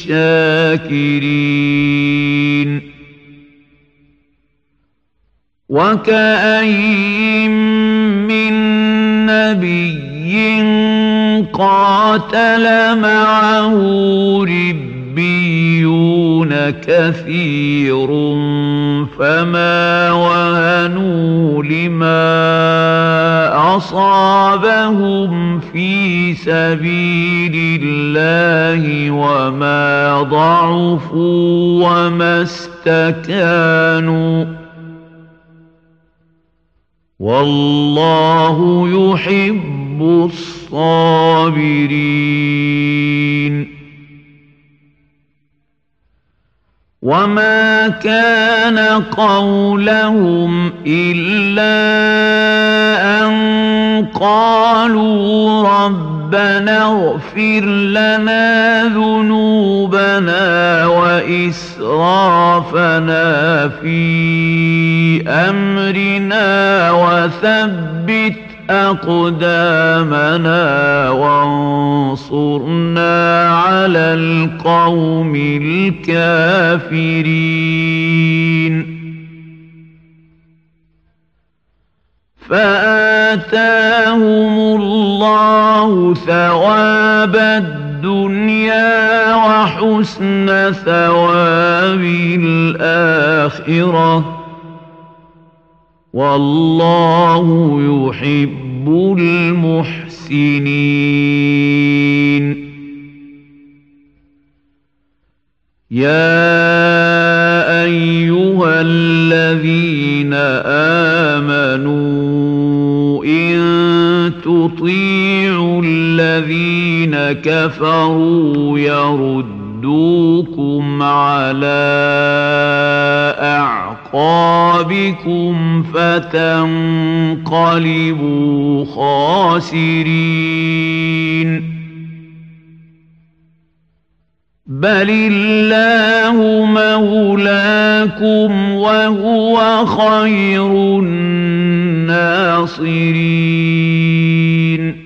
B: الشاكرين وكأين من نبي قاتل معه ربيون كثير فما وهنوا لما أصابهم في سبيل الله وما ضعفوا وما استكانوا والله يحب الصابرين. وما كان قولهم إلا أن قالوا ربنا اغفر لنا ذنوبنا وإسرافنا في أمرنا وثبت أقدامنا وانصرنا على القوم الكافرين. فآتاهم الله ثواب الدنيا وحسن ثواب الآخرة والله يحب المحسنين. يا أيها الذين آمنوا إن تطيعوا الذين كفروا يردوكم على أعقابكم فتنقلبوا خاسرين. بل الله مولاكم وهو خير الناصرين.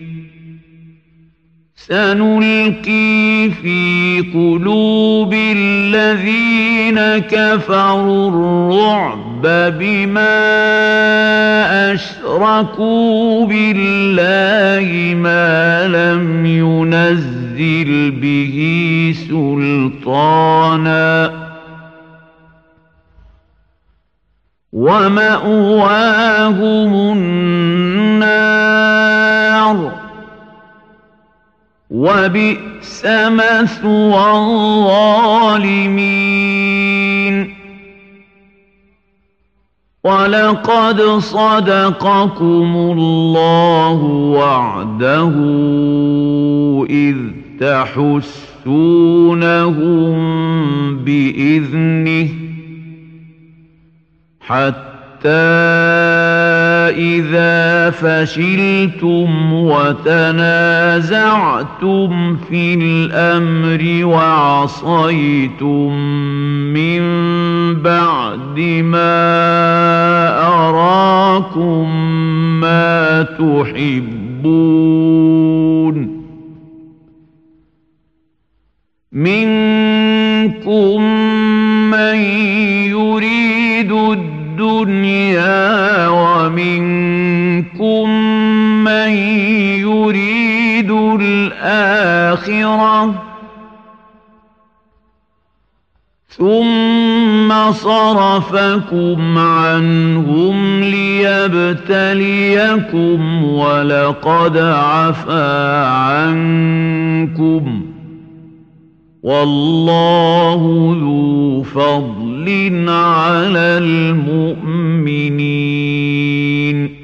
B: سنلقي في قلوب الذين كفروا الرعب بما أشركوا بالله ما لم ينزل به سلطانا ومأواهم النار وبئس مثوى الظالمين. ولقد صدقكم الله وعده إذ تحسونهم بإذنه حتى إذا فشلتم وتنازعتم في الأمر وعصيتم من بعد ما أراكم ما تحبون منكم من يريد الدنيا ومنكم من يريد الآخرة ثم صرفكم عنهم ليبتليكم ولقد عفا عنكم والله ذو فضل على المؤمنين.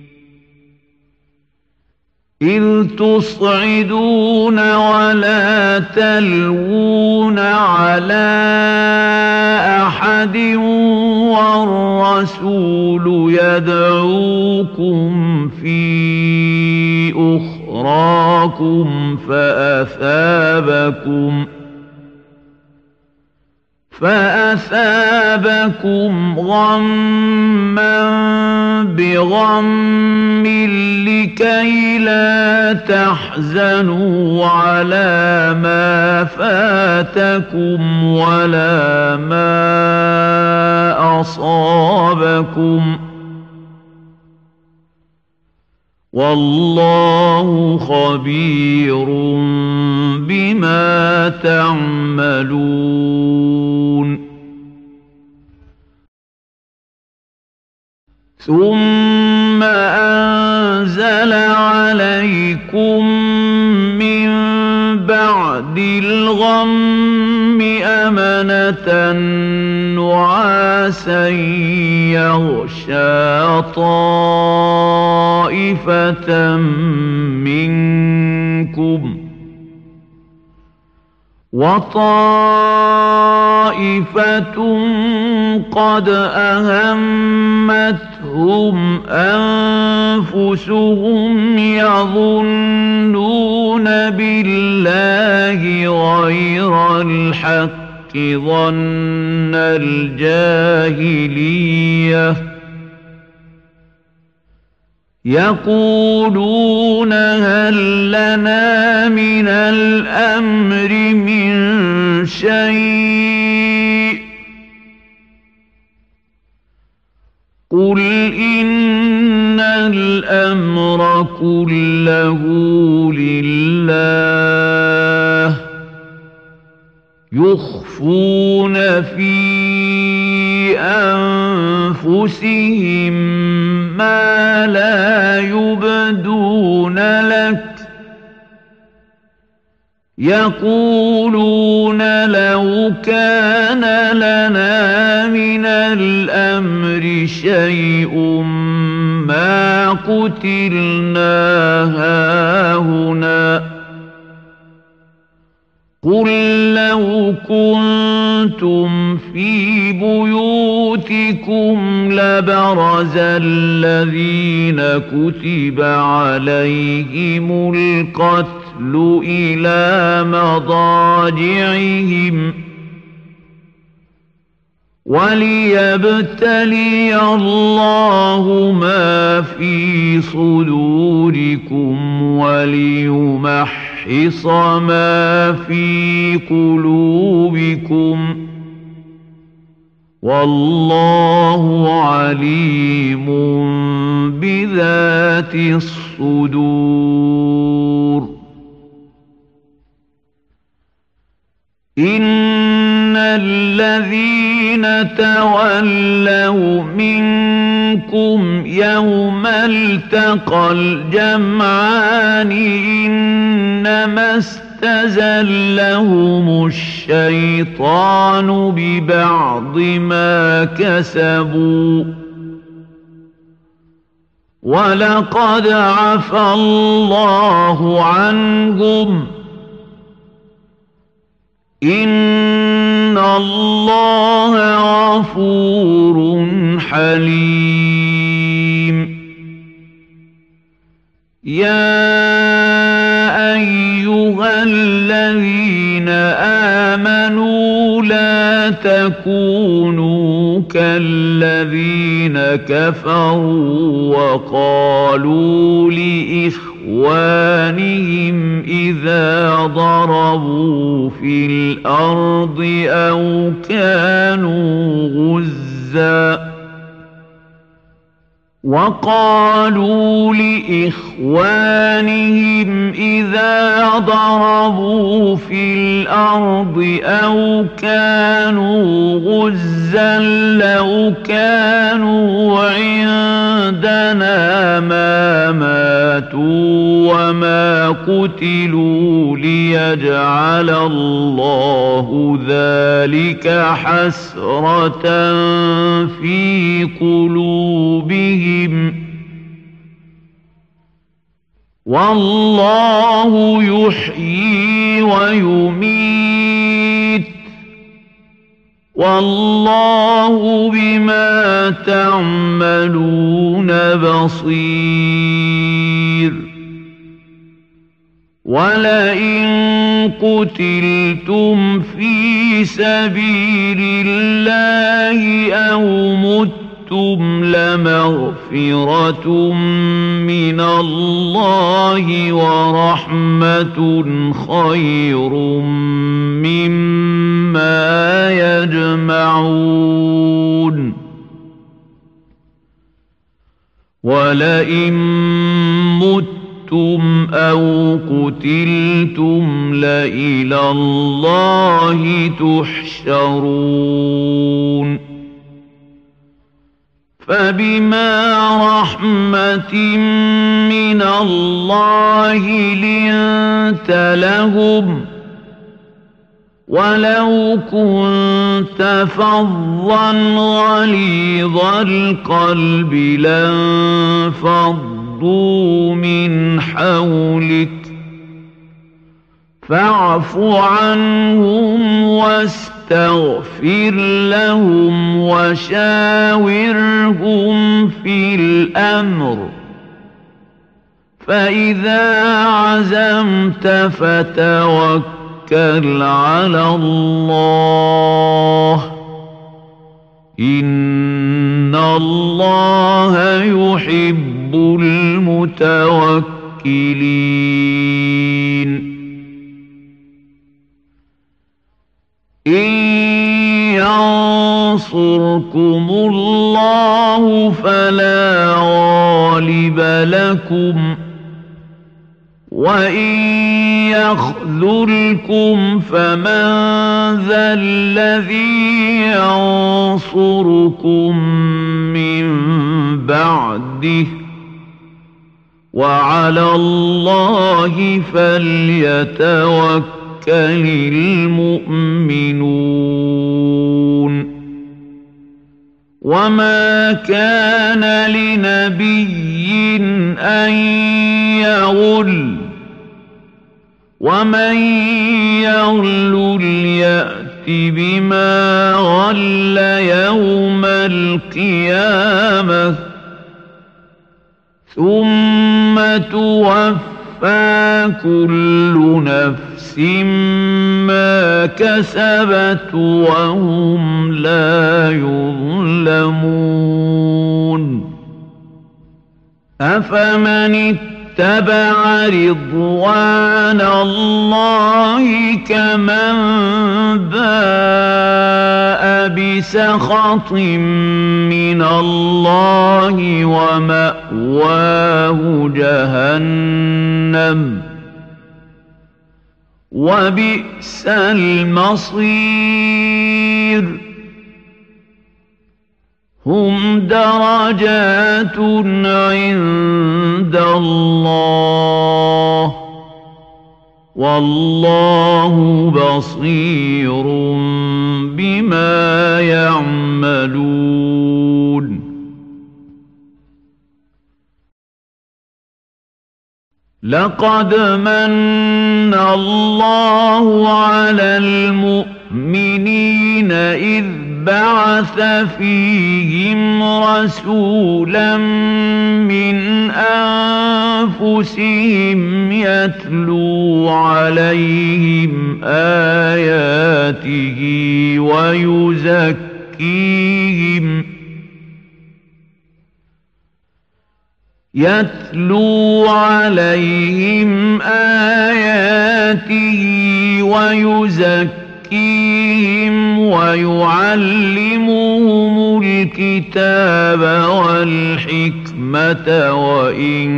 B: إذ تصعدون ولا تلوون على أحد والرسول يدعوكم في أخراكم فأثابكم فأثابكم غما بغم لكي لا تحزنوا على ما فاتكم ولا ما أصابكم والله خبير بما تعملون. ثم أنزل عليكم من بعد الغم أمنة نعاسا يغشى طائفة منكم وطائفة قد أهمتهم أنفسهم يظنون بالله غير الحق ظن الجاهلية يقولون هل لنا من الأمر من شيء قل إن الأمر كله لله يخفون في أنفسهم ما لا يبدون لك يقولون لو كان لنا من الأمر شيء ما قتلنا هاهنا قل لو كنتم في بيوتكم لبرز الذين كتب عليهم القتل إلى مضاجعهم وليبتلي الله ما في صدوركم وليمحص ما في قلوبكم والله عليم بذات الصدور إن الذين تولوا منكم يوم التقى الجمعان إنما استزلهم الشيطان ببعض ما كسبوا ولقد عفى الله عنهم إن الله غفور حليم يا أيها الذين آمنوا لا تكونوا كالذين كفروا وقالوا لإخوانهم إذا ضربوا في الأرض أو كانوا غزاً وقالوا لإخوانهم إذا ضربوا في الأرض أو كانوا غزا لو كانوا عندنا ما ماتوا وما قتلوا ليجعل الله ذلك حسرة في قلوبهم والله يحيي ويميت والله بما تعملون بصير ولئن قتلتم في سبيل الله أو متم لمغفرة من الله ورحمة خير مما يجمعون ولئن متم أو قتلتم لإلى الله تحشرون فبما رحمة من الله لنت لهم ولو كنت فظا غليظ القلب لانفضوا من حولك فاعف عنهم واستغفر لهم وشاورهم في الأمر فإذا عزمت فتوكل على الله إن الله يحب المتوكلين إن ينصركم الله فلا غالب لكم وإن يخذلكم فمن ذا الذي ينصركم من بعده وعلى الله فليتوكل المؤمنون وما كان لنبي أن يغل ومن يغل يأت بما غل يوم القيامة ثم توفى كل نفس ما كسبت وهم لا يظلمون أفمن اتبع رضوان الله كمن باء بسخط من الله ومأواه جهنم وبئس المصير هم درجات عند الله والله بصير بما يعملون لقد من الله على المؤمنين إذ بعث فيهم رسولا من أنفسهم يتلو عليهم آياته ويزكيهم يتلو عليهم آياته ويزكيهم ويعلمهم الكتاب والحكمة وإن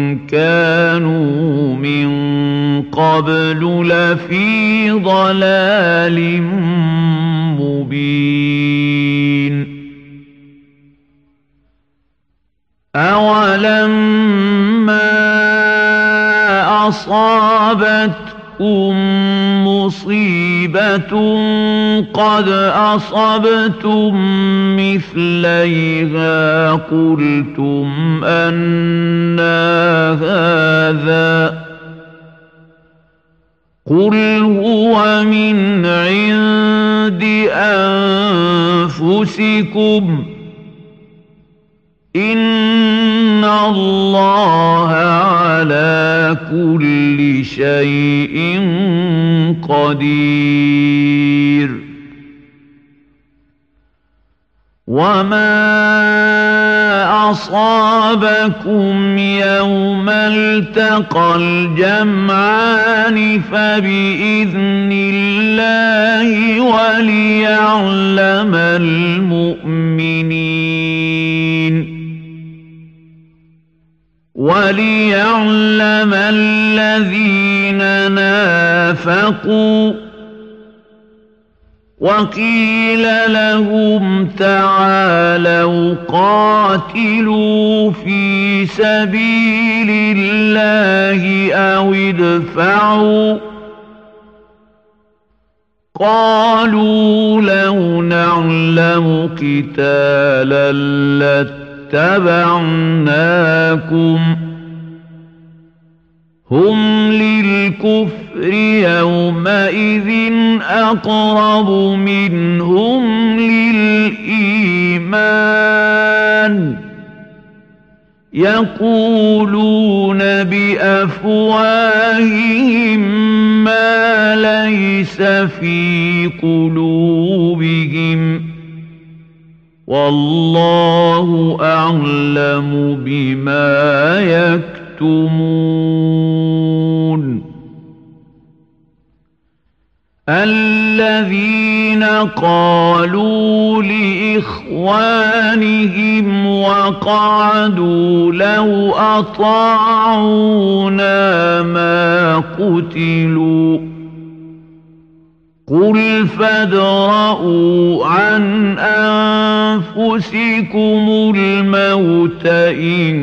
B: كانوا من قبل لفي ضلال مبين أولما أصابتكم مصيبة قد أصبتم مثليها قلتم أنى هذا قل هو من عند أنفسكم إن الله على كل شيء قدير وما أصابكم يوم التقى الجمعان فبإذن الله وليعلم المؤمنين وليعلم الذين نافقوا وقيل لهم تعالوا قاتلوا قاتلوا في سبيل الله أو ادفعوا قالوا لو نعلم قتالا لاتبعناكم هم للكفر يومئذ أقرب منهم للإيمان يقولون بأفواههم ما ليس في قلوبهم والله أعلم بما يكتمون الذين قالوا لإخوانهم وقعدوا لو أطاعونا ما قتلوا قل فادرءوا عن أنفسكم الموت إن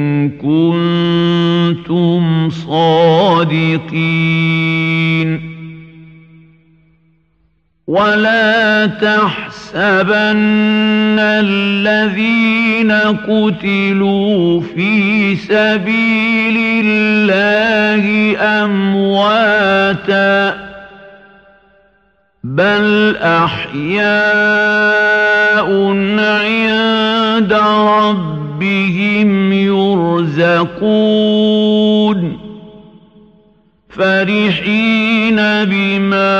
B: كنتم صادقين ولا تحسبن الذين قتلوا في سبيل الله أمواتاً بل أحياء عند ربهم يرزقون فرحين بما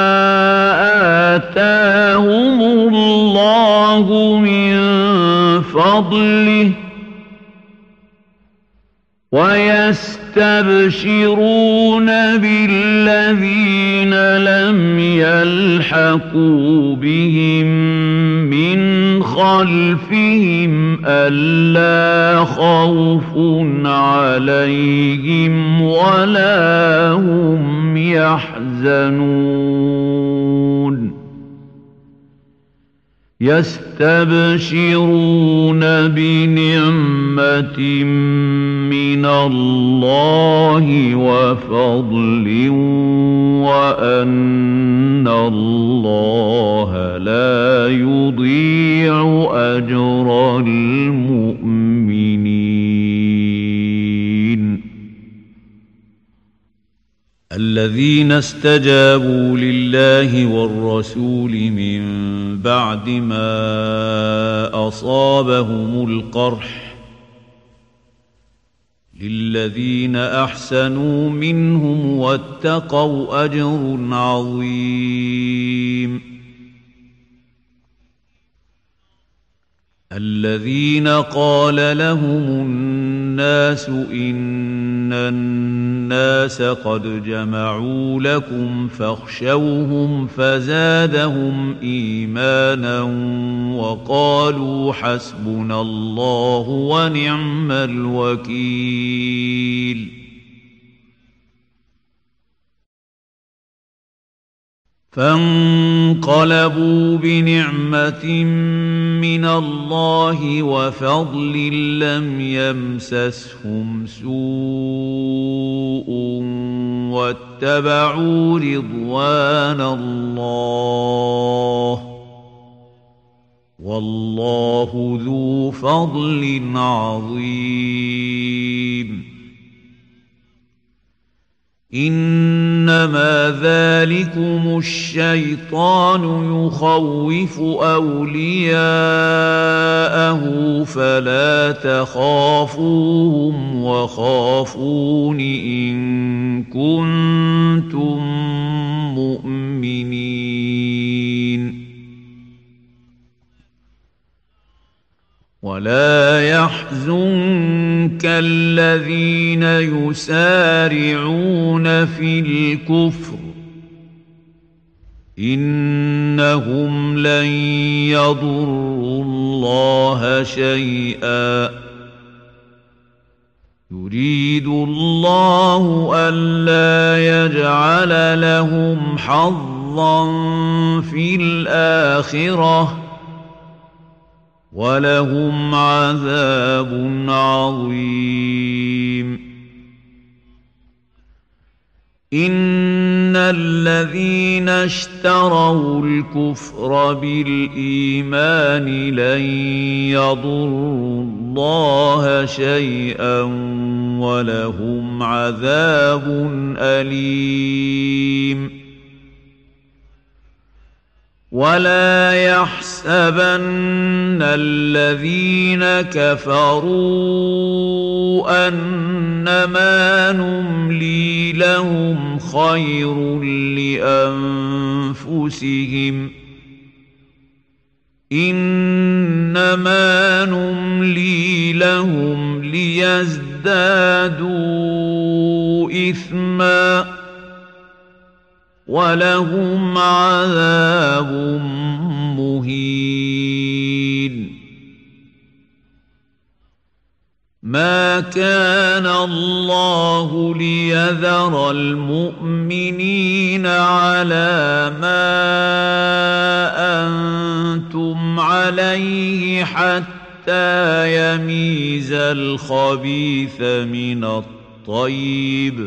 B: آتاهم الله من فضله ويستبشرون بالذين لم يلحقوا بهم من خلفهم ألا خوف عليهم ولا هم يحزنون يستبشرون بنعمة من الله وفضل وأن الله لا يضيع أجر المؤمنين الذين استجابوا لله والرسول من بعد ما أصابهم القرح للذين أحسنوا منهم واتقوا أجر عظيم الذين قال لهم الناس إن الناس قد جمعوا لكم فاخشوهم فزادهم إيمانا وقالوا حسبنا الله ونعم الوكيل فانقلبوا بنعمة من الله وفضل لم يمسسهم سوء واتبعوا رضوان الله والله ذو فضل عظيم إنما ذلكم الشيطان يخوف أولياءه فلا تخافوهم وخافون إن كنتم مؤمنين ولا يحزنك الذين يسارعون في الكفر إنهم لن يضروا الله شيئا يريد الله ألا يجعل لهم حظا في الآخرة ولهم عذاب عظيم. إن الذين اشتروا الكفر بالإيمان لن يضروا الله شيئا ولهم عذاب أليم. ولا يحسبن الذين كفروا أنما نملي لهم خير لأنفسهم إنما نملي لهم ليزدادوا إثما ولهم عذاب مهين. ما كان الله ليذر المؤمنين على ما أنتم عليه حتى يميز الخبيث من الطيب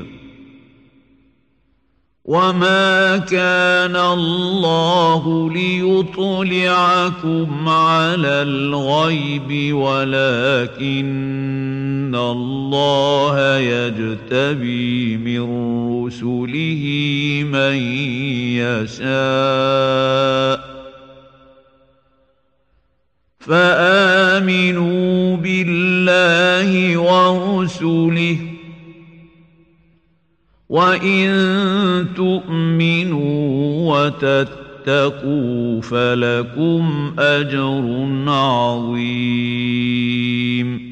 B: وما كان الله ليطلعكم على الغيب ولكن الله يجتبي من رسله من يشاء فآمنوا بالله ورسله وإن تؤمنوا وتتقوا فلكم أجر عظيم.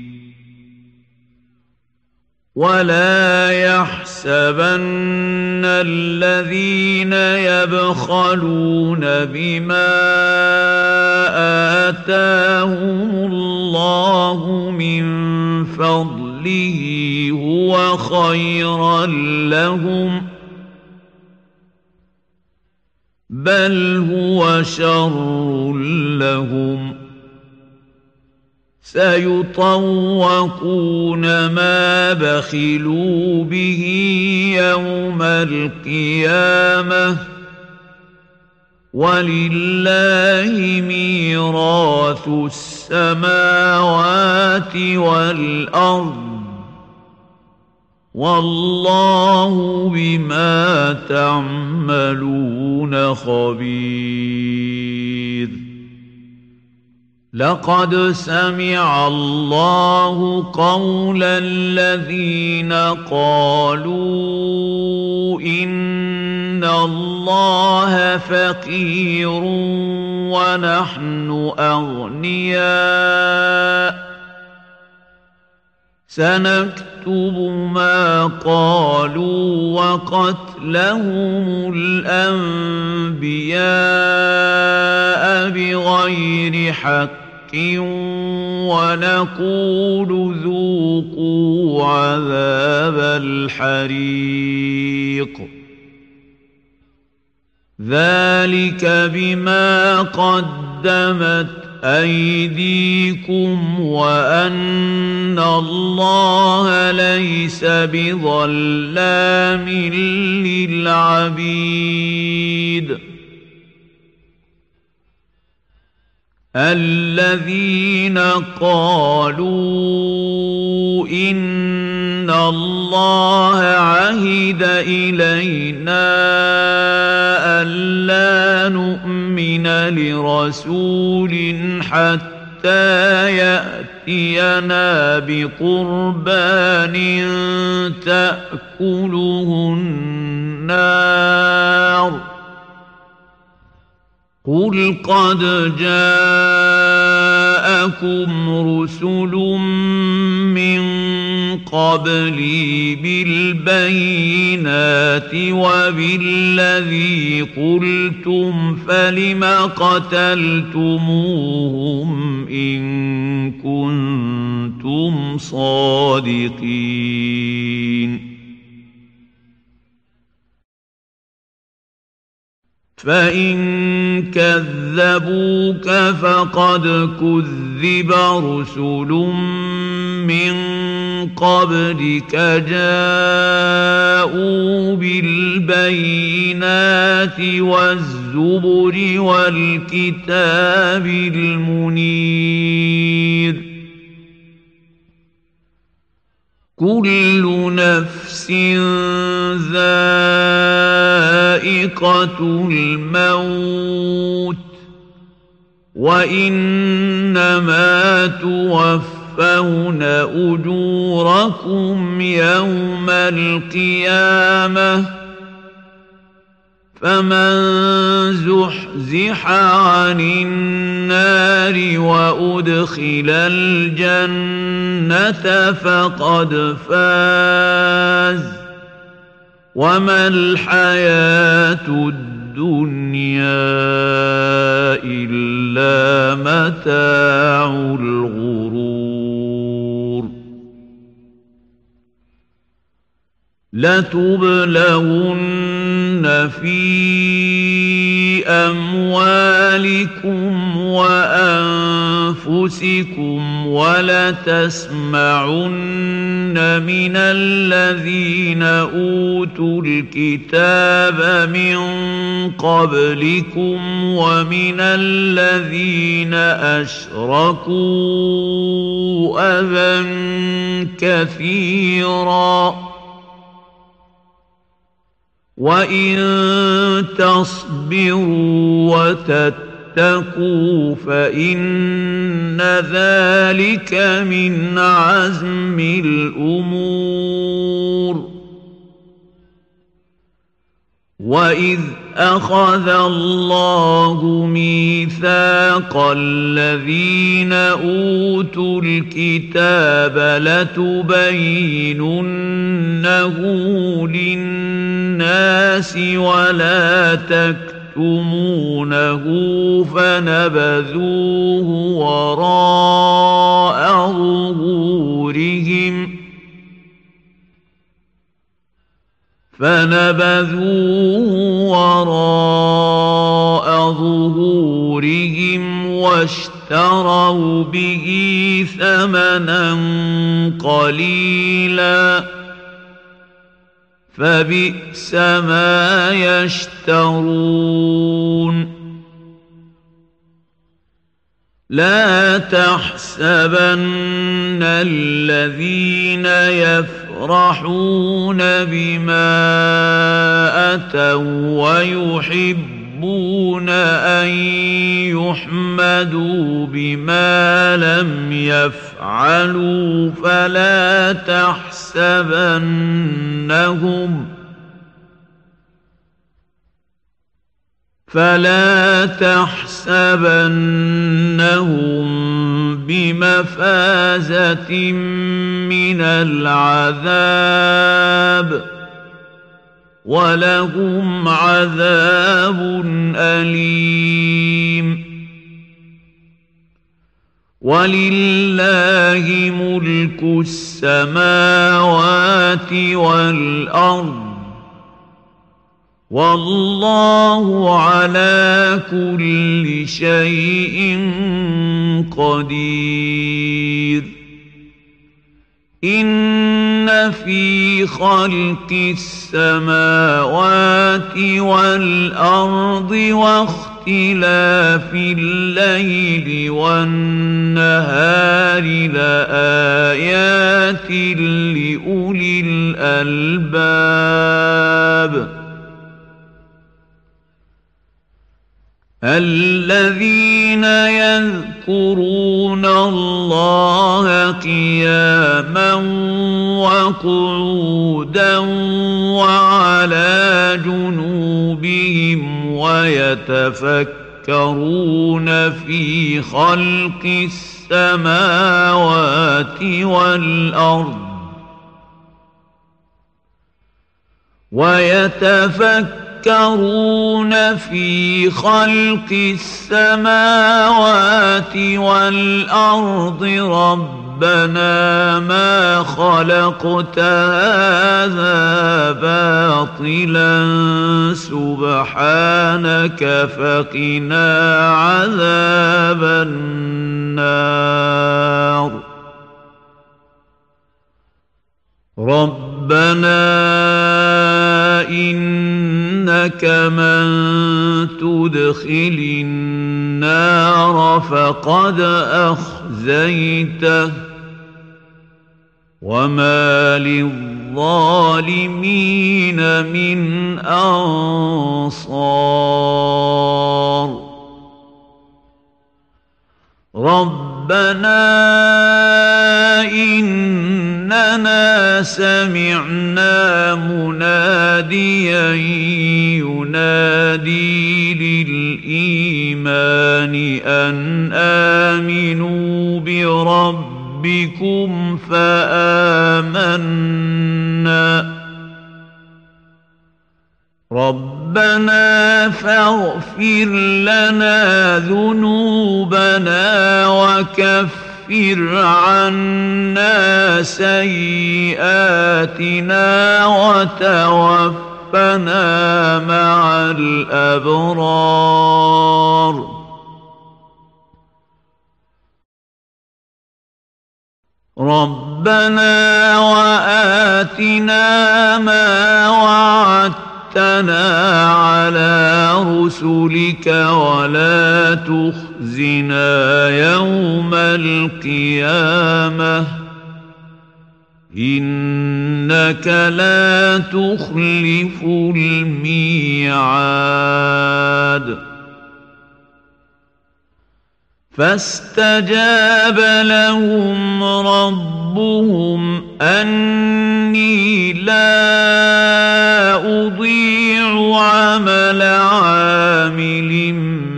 B: ولا يحسبن الذين يبخلون بما آتاهم الله من فضله هو خيرا لهم بل هو شر لهم سيطوقون ما بخلوا به يوم القيامة ولله ميراث السماوات والأرض والله بما تعملون خبير. لقد سمع الله قول الذين قالوا إن الله فقير ونحن أغنياء سنكتب ما قالوا وقتلهم الأنبياء بغير حق ونقول ذوقوا عذاب الحريق ذلك بما قدمت أيديكم وأن الله ليس بظلام للعبيد. الذين قالوا إن الله عهد إلينا ألا نؤمن لرسول حتى يأتينا بقربان تأكله النار قل قد جاءكم رسل من قبلي بالبينات وبالذي قلتم فلم قتلتموهم إن كنتم صادقين فإن كذبوك فقد كذب رسل من قبلك جاءوا بالبينات والزبر والكتاب المنير كل نفس ذائقة الموت وإنما توفون أجوركم يوم القيامة فمن زحزح عن النار وأدخل الجنة فقد فاز وما الحياة الدنيا إلا متاع الغرور لتبلغن في أموالكم وأنفسكم ولتسمعن من الذين أوتوا الكتاب من قبلكم ومن الذين أشركوا أذى كثيرا وإن تصبروا وتتقوا فإن ذلك من عزم الأمور وإذ أخذ الله ميثاق الذين أوتوا الكتاب لتبيننه للناس ولا تكتمونه فنبذوه وراء ظهورهم فنبذوه وراء ظهورهم واشتروا به ثمنا قليلا فبئس ما يشترون لا تحسبن الذين يفرحون بما أتوا ويحبون أن يحمدوا بما لم يفعلوا فلا تحسبنهم فلا تحسبنهم بمفازة من العذاب ولهم عذاب أليم ولله ملك السماوات والأرض والله على كل شيء قدير إن في خلق السماوات والأرض واختلاف الليل والنهار لآيات لأولي الألباب الذين يذكرون الله قياما وقعودا وعلى جنوبهم ويتفكرون في خلق السماوات والأرض ويتفكرون يتفكرون في خلق السماوات والأرض ربنا ربنا ما خلقت هذا باطلا سبحانك فقنا عذاب النار ربنا إنك من تدخل النار فقد أخزيته وما للظالمين من أنصار ربنا إننا سمعنا مناديا ينادي للإيمان أن آمنوا بربكم فآمنا ربنا فاغفر لنا ذنوبنا وكفر عنا سيئاتنا وتوفنا مع الأبرار ربنا وآتنا ما وعدتنا على رسلك ولا تخزنا يوم القيامة إنك لا تخلف الميعاد فاستجاب لهم ربهم أني لا أضيع عمل عامل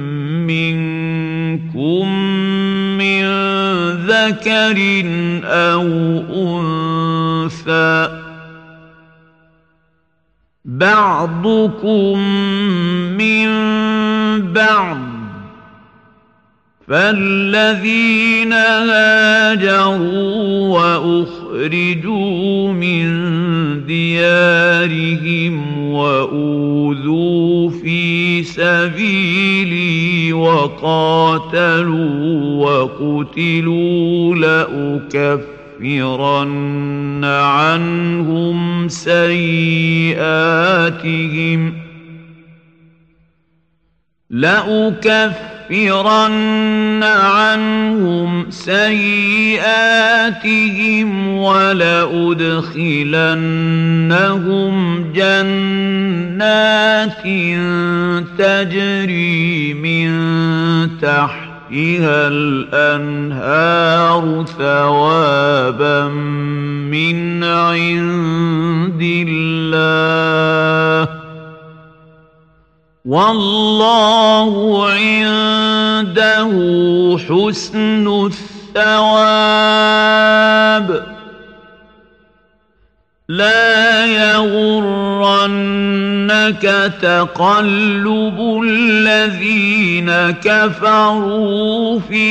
B: منكم من ذكر أو أنثى بعضكم من بعض فالذين هاجروا وأخرجوا من ديارهم وأوذوا في سبيلي وقاتلوا وقتلوا لأكفرن عنهم سيئاتهم لأكفرن عنهم سيئاتهم ولأدخلنهم جنات تجري من تحتها الأنهار ثوابا من عند الله والله عنده حسن الثواب لا يغرنك تقلب الذين كفروا في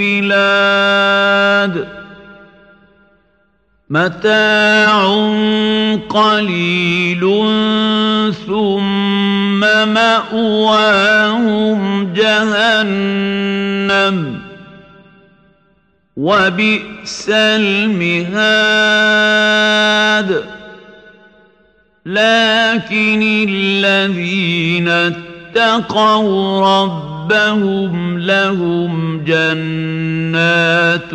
B: البلاد متاع قليل ثم مأواهم جهنم وبئس المهاد لكن الذين اتقوا ربهم لهم جنات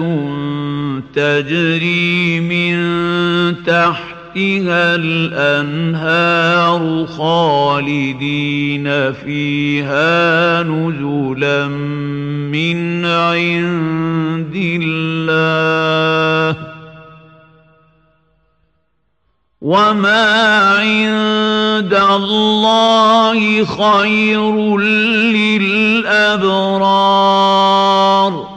B: تجري من تحتها الأنهار خالدين فيها نزلا من عند الله وما عند الله خير للأبرار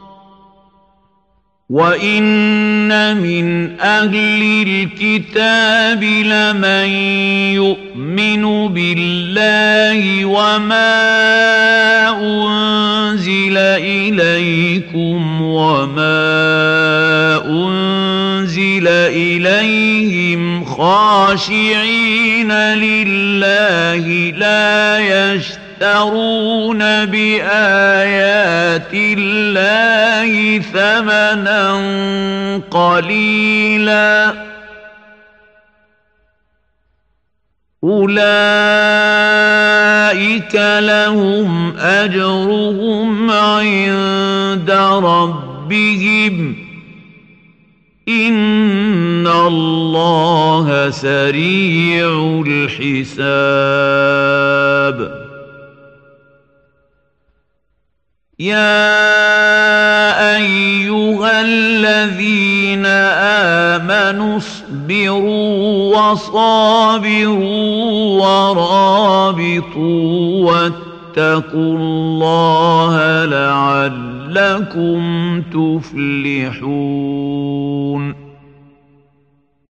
B: وإن من أهل الكتاب لمن يؤمن بالله وما أنزل إليكم وما أنزل إليهم خاشعين لله لا يشترون بآيات الله ثمنا قليلا أولئك لهم أجرهم عند ربهم إن الله سريع الحساب يا أيها الذين آمنوا اصبروا وصابروا ورابطوا واتقوا الله لعلكم تفلحون